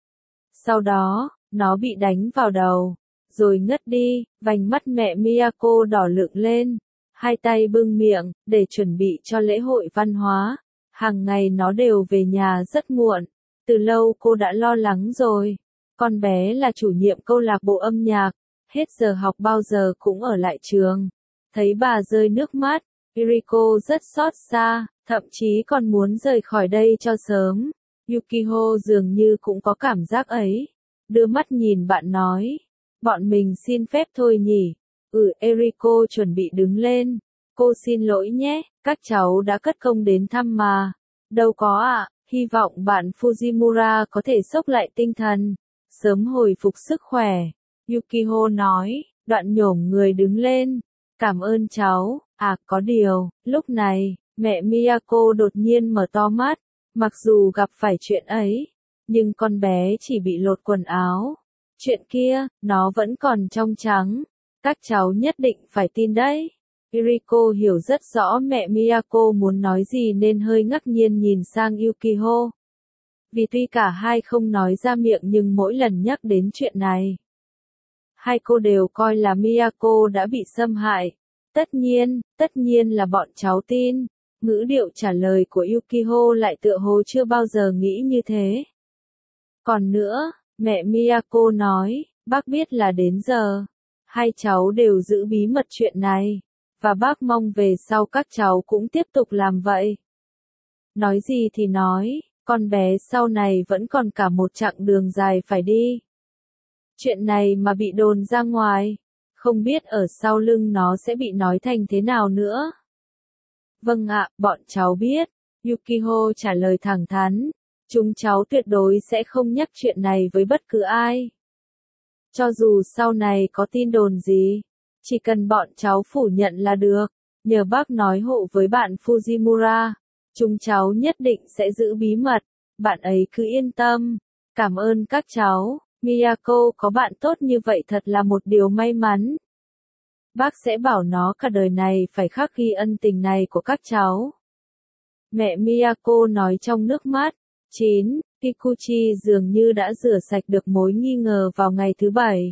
Sau đó, nó bị đánh vào đầu, rồi ngất đi. Vành mắt mẹ Miyako đỏ lựng lên, hai tay bưng miệng, để chuẩn bị cho lễ hội văn hóa. Hàng ngày nó đều về nhà rất muộn. Từ lâu cô đã lo lắng rồi. Con bé là chủ nhiệm câu lạc bộ âm nhạc, hết giờ học bao giờ cũng ở lại trường. Thấy bà rơi nước mắt, Eriko rất xót xa, thậm chí còn muốn rời khỏi đây cho sớm. Yukiho dường như cũng có cảm giác ấy. Đưa mắt nhìn bạn nói. Bọn mình xin phép thôi nhỉ. Ừ, Eriko chuẩn bị đứng lên. Cô xin lỗi nhé, các cháu đã cất công đến thăm mà. Đâu có ạ, à, hy vọng bạn Fujimura có thể xốc lại tinh thần, sớm hồi phục sức khỏe. Yukiho nói, đoạn nhổm người đứng lên. Cảm ơn cháu, à có điều, lúc này, mẹ Miyako đột nhiên mở to mắt. Mặc dù gặp phải chuyện ấy, nhưng con bé chỉ bị lột quần áo. Chuyện kia, nó vẫn còn trong trắng. Các cháu nhất định phải tin đấy. Eriko hiểu rất rõ mẹ Miyako muốn nói gì nên hơi ngạc nhiên nhìn sang Yukiho. Vì tuy cả hai không nói ra miệng nhưng mỗi lần nhắc đến chuyện này, hai cô đều coi là Miyako đã bị xâm hại. Tất nhiên, tất nhiên là bọn cháu tin. Ngữ điệu trả lời của Yukiho lại tựa hồ chưa bao giờ nghĩ như thế. Còn nữa, mẹ Miyako nói, bác biết là đến giờ, hai cháu đều giữ bí mật chuyện này, và bác mong về sau các cháu cũng tiếp tục làm vậy. Nói gì thì nói, con bé sau này vẫn còn cả một chặng đường dài phải đi. Chuyện này mà bị đồn ra ngoài, không biết ở sau lưng nó sẽ bị nói thành thế nào nữa. Vâng ạ, bọn cháu biết. Yukiho trả lời thẳng thắn. Chúng cháu tuyệt đối sẽ không nhắc chuyện này với bất cứ ai. Cho dù sau này có tin đồn gì, chỉ cần bọn cháu phủ nhận là được. Nhờ bác nói hộ với bạn Fujimura, chúng cháu nhất định sẽ giữ bí mật. Bạn ấy cứ yên tâm. Cảm ơn các cháu. Miyako có bạn tốt như vậy thật là một điều may mắn. Bác sẽ bảo nó cả đời này phải khắc ghi ân tình này của các cháu. Mẹ Miyako nói trong nước mắt. chín. Kikuchi dường như đã rửa sạch được mối nghi ngờ vào ngày thứ bảy.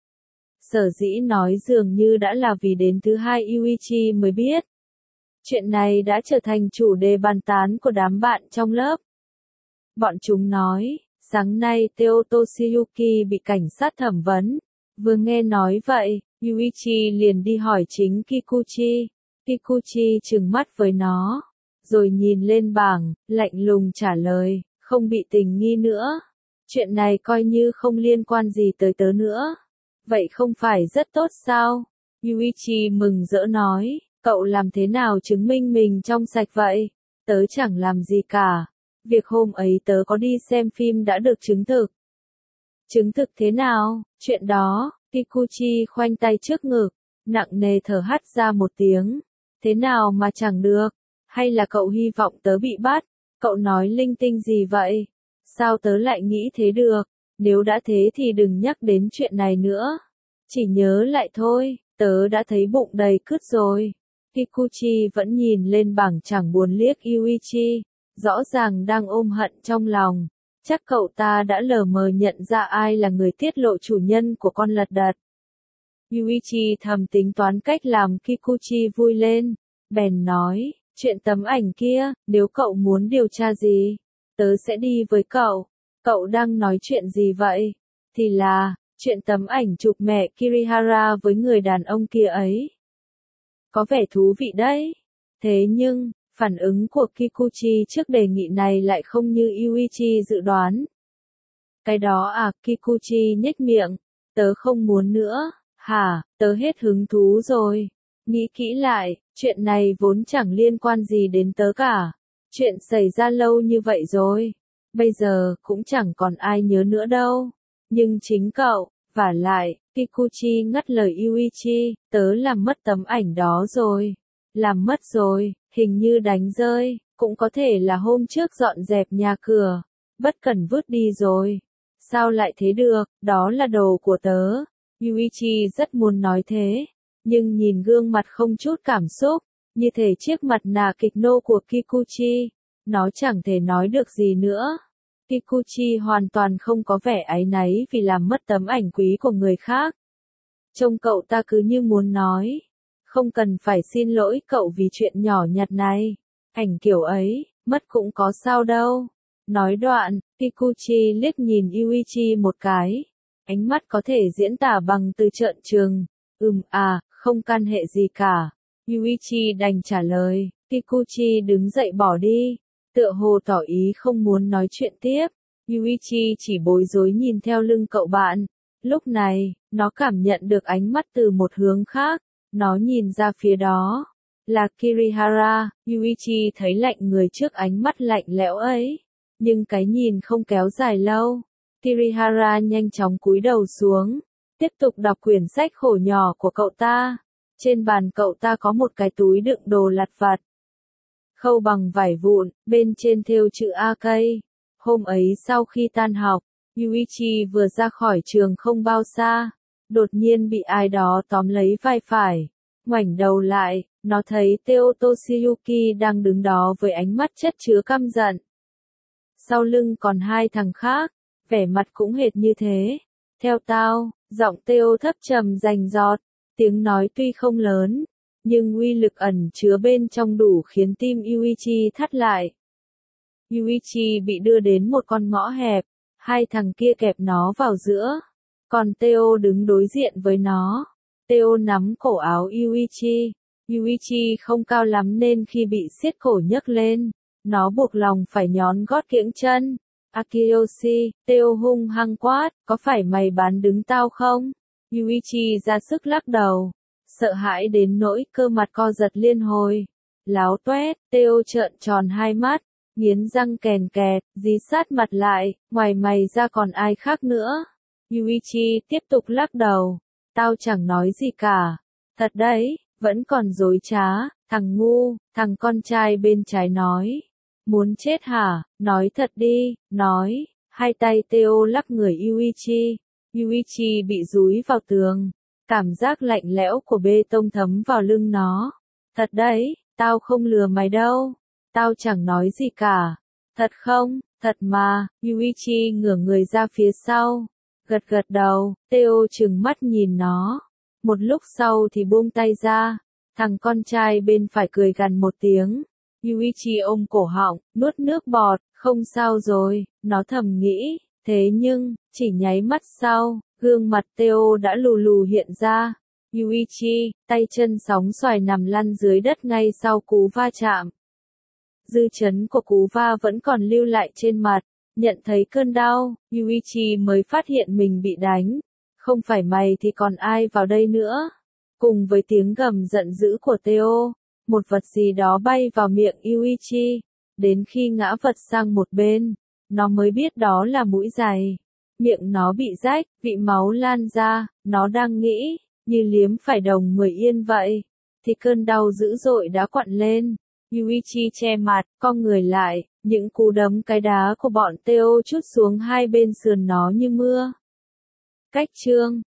Sở dĩ nói dường như đã là vì đến thứ hai Yuichi mới biết. Chuyện này đã trở thành chủ đề bàn tán của đám bạn trong lớp. Bọn chúng nói, sáng nay Teo Toshiyuki bị cảnh sát thẩm vấn. Vừa nghe nói vậy, Yuichi liền đi hỏi chính Kikuchi. Kikuchi trừng mắt với nó, rồi nhìn lên bảng, lạnh lùng trả lời, không bị tình nghi nữa. Chuyện này coi như không liên quan gì tới tớ nữa. Vậy không phải rất tốt sao? Yuichi mừng rỡ nói, cậu làm thế nào chứng minh mình trong sạch vậy? Tớ chẳng làm gì cả. Việc hôm ấy tớ có đi xem phim đã được chứng thực. Chứng thực thế nào? Chuyện đó, Kikuchi khoanh tay trước ngực, nặng nề thở hắt ra một tiếng. Thế nào mà chẳng được? Hay là cậu hy vọng tớ bị bắt? Cậu nói linh tinh gì vậy? Sao tớ lại nghĩ thế được? Nếu đã thế thì đừng nhắc đến chuyện này nữa. Chỉ nhớ lại thôi, tớ đã thấy bụng đầy cứt rồi. Kikuchi vẫn nhìn lên bảng chẳng buồn liếc Yuichi, rõ ràng đang ôm hận trong lòng. Chắc cậu ta đã lờ mờ nhận ra ai là người tiết lộ chủ nhân của con lật đật. Yuichi thầm tính toán cách làm Kikuchi vui lên, bèn nói, chuyện tấm ảnh kia, nếu cậu muốn điều tra gì, tớ sẽ đi với cậu. Cậu đang nói chuyện gì vậy? Thì là, chuyện tấm ảnh chụp mẹ Kirihara với người đàn ông kia ấy. Có vẻ thú vị đấy. Thế nhưng, phản ứng của Kikuchi trước đề nghị này lại không như Yuichi dự đoán. Cái đó à, Kikuchi nhếch miệng, tớ không muốn nữa. Hả, tớ hết hứng thú rồi. Nghĩ kỹ lại, chuyện này vốn chẳng liên quan gì đến tớ cả. Chuyện xảy ra lâu như vậy rồi. Bây giờ, cũng chẳng còn ai nhớ nữa đâu. Nhưng chính cậu, vả lại, Kikuchi ngắt lời Yuichi, tớ làm mất tấm ảnh đó rồi. Làm mất rồi, hình như đánh rơi, cũng có thể là hôm trước dọn dẹp nhà cửa. Bất cẩn vứt đi rồi. Sao lại thế được, đó là đồ của tớ. Yuichi rất muốn nói thế, nhưng nhìn gương mặt không chút cảm xúc, như thể chiếc mặt nạ kịch nô của Kikuchi, nó chẳng thể nói được gì nữa. Kikuchi hoàn toàn không có vẻ áy náy vì làm mất tấm ảnh quý của người khác. Trông cậu ta cứ như muốn nói, không cần phải xin lỗi cậu vì chuyện nhỏ nhặt này, ảnh kiểu ấy, mất cũng có sao đâu. Nói đoạn, Kikuchi liếc nhìn Yuichi một cái. Ánh mắt có thể diễn tả bằng từ trợn trừng. Ừm à, không can hệ gì cả. Yuichi đành trả lời. Kikuchi đứng dậy bỏ đi. Tựa hồ tỏ ý không muốn nói chuyện tiếp. Yuichi chỉ bối rối nhìn theo lưng cậu bạn. Lúc này, nó cảm nhận được ánh mắt từ một hướng khác. Nó nhìn ra phía đó. Là Kirihara. Yuichi thấy lạnh người trước ánh mắt lạnh lẽo ấy. Nhưng cái nhìn không kéo dài lâu. Kirihara nhanh chóng cúi đầu xuống, tiếp tục đọc quyển sách khổ nhỏ của cậu ta. Trên bàn cậu ta có một cái túi đựng đồ lặt vặt, khâu bằng vải vụn, bên trên thêu chữ a cây. Hôm ấy sau khi tan học, Yuichi vừa ra khỏi trường không bao xa, đột nhiên bị ai đó tóm lấy vai phải. Ngoảnh đầu lại, nó thấy Teo Toshiyuki đang đứng đó với ánh mắt chất chứa căm giận. Sau lưng còn hai thằng khác, vẻ mặt cũng hệt như thế. Theo tao, giọng Teo thấp trầm rành rọt, tiếng nói tuy không lớn, nhưng uy lực ẩn chứa bên trong đủ khiến tim Yuichi thắt lại. Yuichi bị đưa đến một con ngõ hẹp, hai thằng kia kẹp nó vào giữa, còn Teo đứng đối diện với nó. Teo nắm cổ áo Yuichi. Yuichi không cao lắm nên khi bị siết cổ nhấc lên, nó buộc lòng phải nhón gót kiễng chân. Akiyoshi, Teo hung hăng quát, có phải mày bán đứng tao không? Yuichi ra sức lắc đầu, sợ hãi đến nỗi cơ mặt co giật liên hồi. Láo toét, Teo trợn tròn hai mắt, nghiến răng kèn kẹt, dí sát mặt lại, ngoài mày ra còn ai khác nữa? Yuichi tiếp tục lắc đầu, tao chẳng nói gì cả. Thật đấy, vẫn còn dối trá, thằng ngu, thằng con trai bên trái nói. Muốn chết hả? Nói thật đi, nói. Hai tay Teo lắc người Yuichi. Yuichi bị dúi vào tường. Cảm giác lạnh lẽo của bê tông thấm vào lưng nó. Thật đấy, tao không lừa mày đâu. Tao chẳng nói gì cả. Thật không? Thật mà. Yuichi ngửa người ra phía sau. Gật gật đầu, Teo trừng mắt nhìn nó. Một lúc sau thì buông tay ra. Thằng con trai bên phải cười gằn một tiếng. Yuichi ôm cổ họng, nuốt nước bọt, không sao rồi, nó thầm nghĩ. Thế nhưng, chỉ nháy mắt sau, gương mặt Teo đã lù lù hiện ra. Yuichi, tay chân sóng xoài nằm lăn dưới đất ngay sau cú va chạm. Dư chấn của cú va vẫn còn lưu lại trên mặt. Nhận thấy cơn đau, Yuichi mới phát hiện mình bị đánh. Không phải mày thì còn ai vào đây nữa. Cùng với tiếng gầm giận dữ của Teo, một vật gì đó bay vào miệng Yuichi. Đến khi ngã vật sang một bên, nó mới biết đó là mũi giày. Miệng nó bị rách, vị máu lan ra, nó đang nghĩ, như liếm phải đồng mười yên vậy. Thì cơn đau dữ dội đã quặn lên. Yuichi che mặt, cong người lại, những cú đấm cái đá của bọn Teo trút xuống hai bên sườn nó như mưa. Cách chương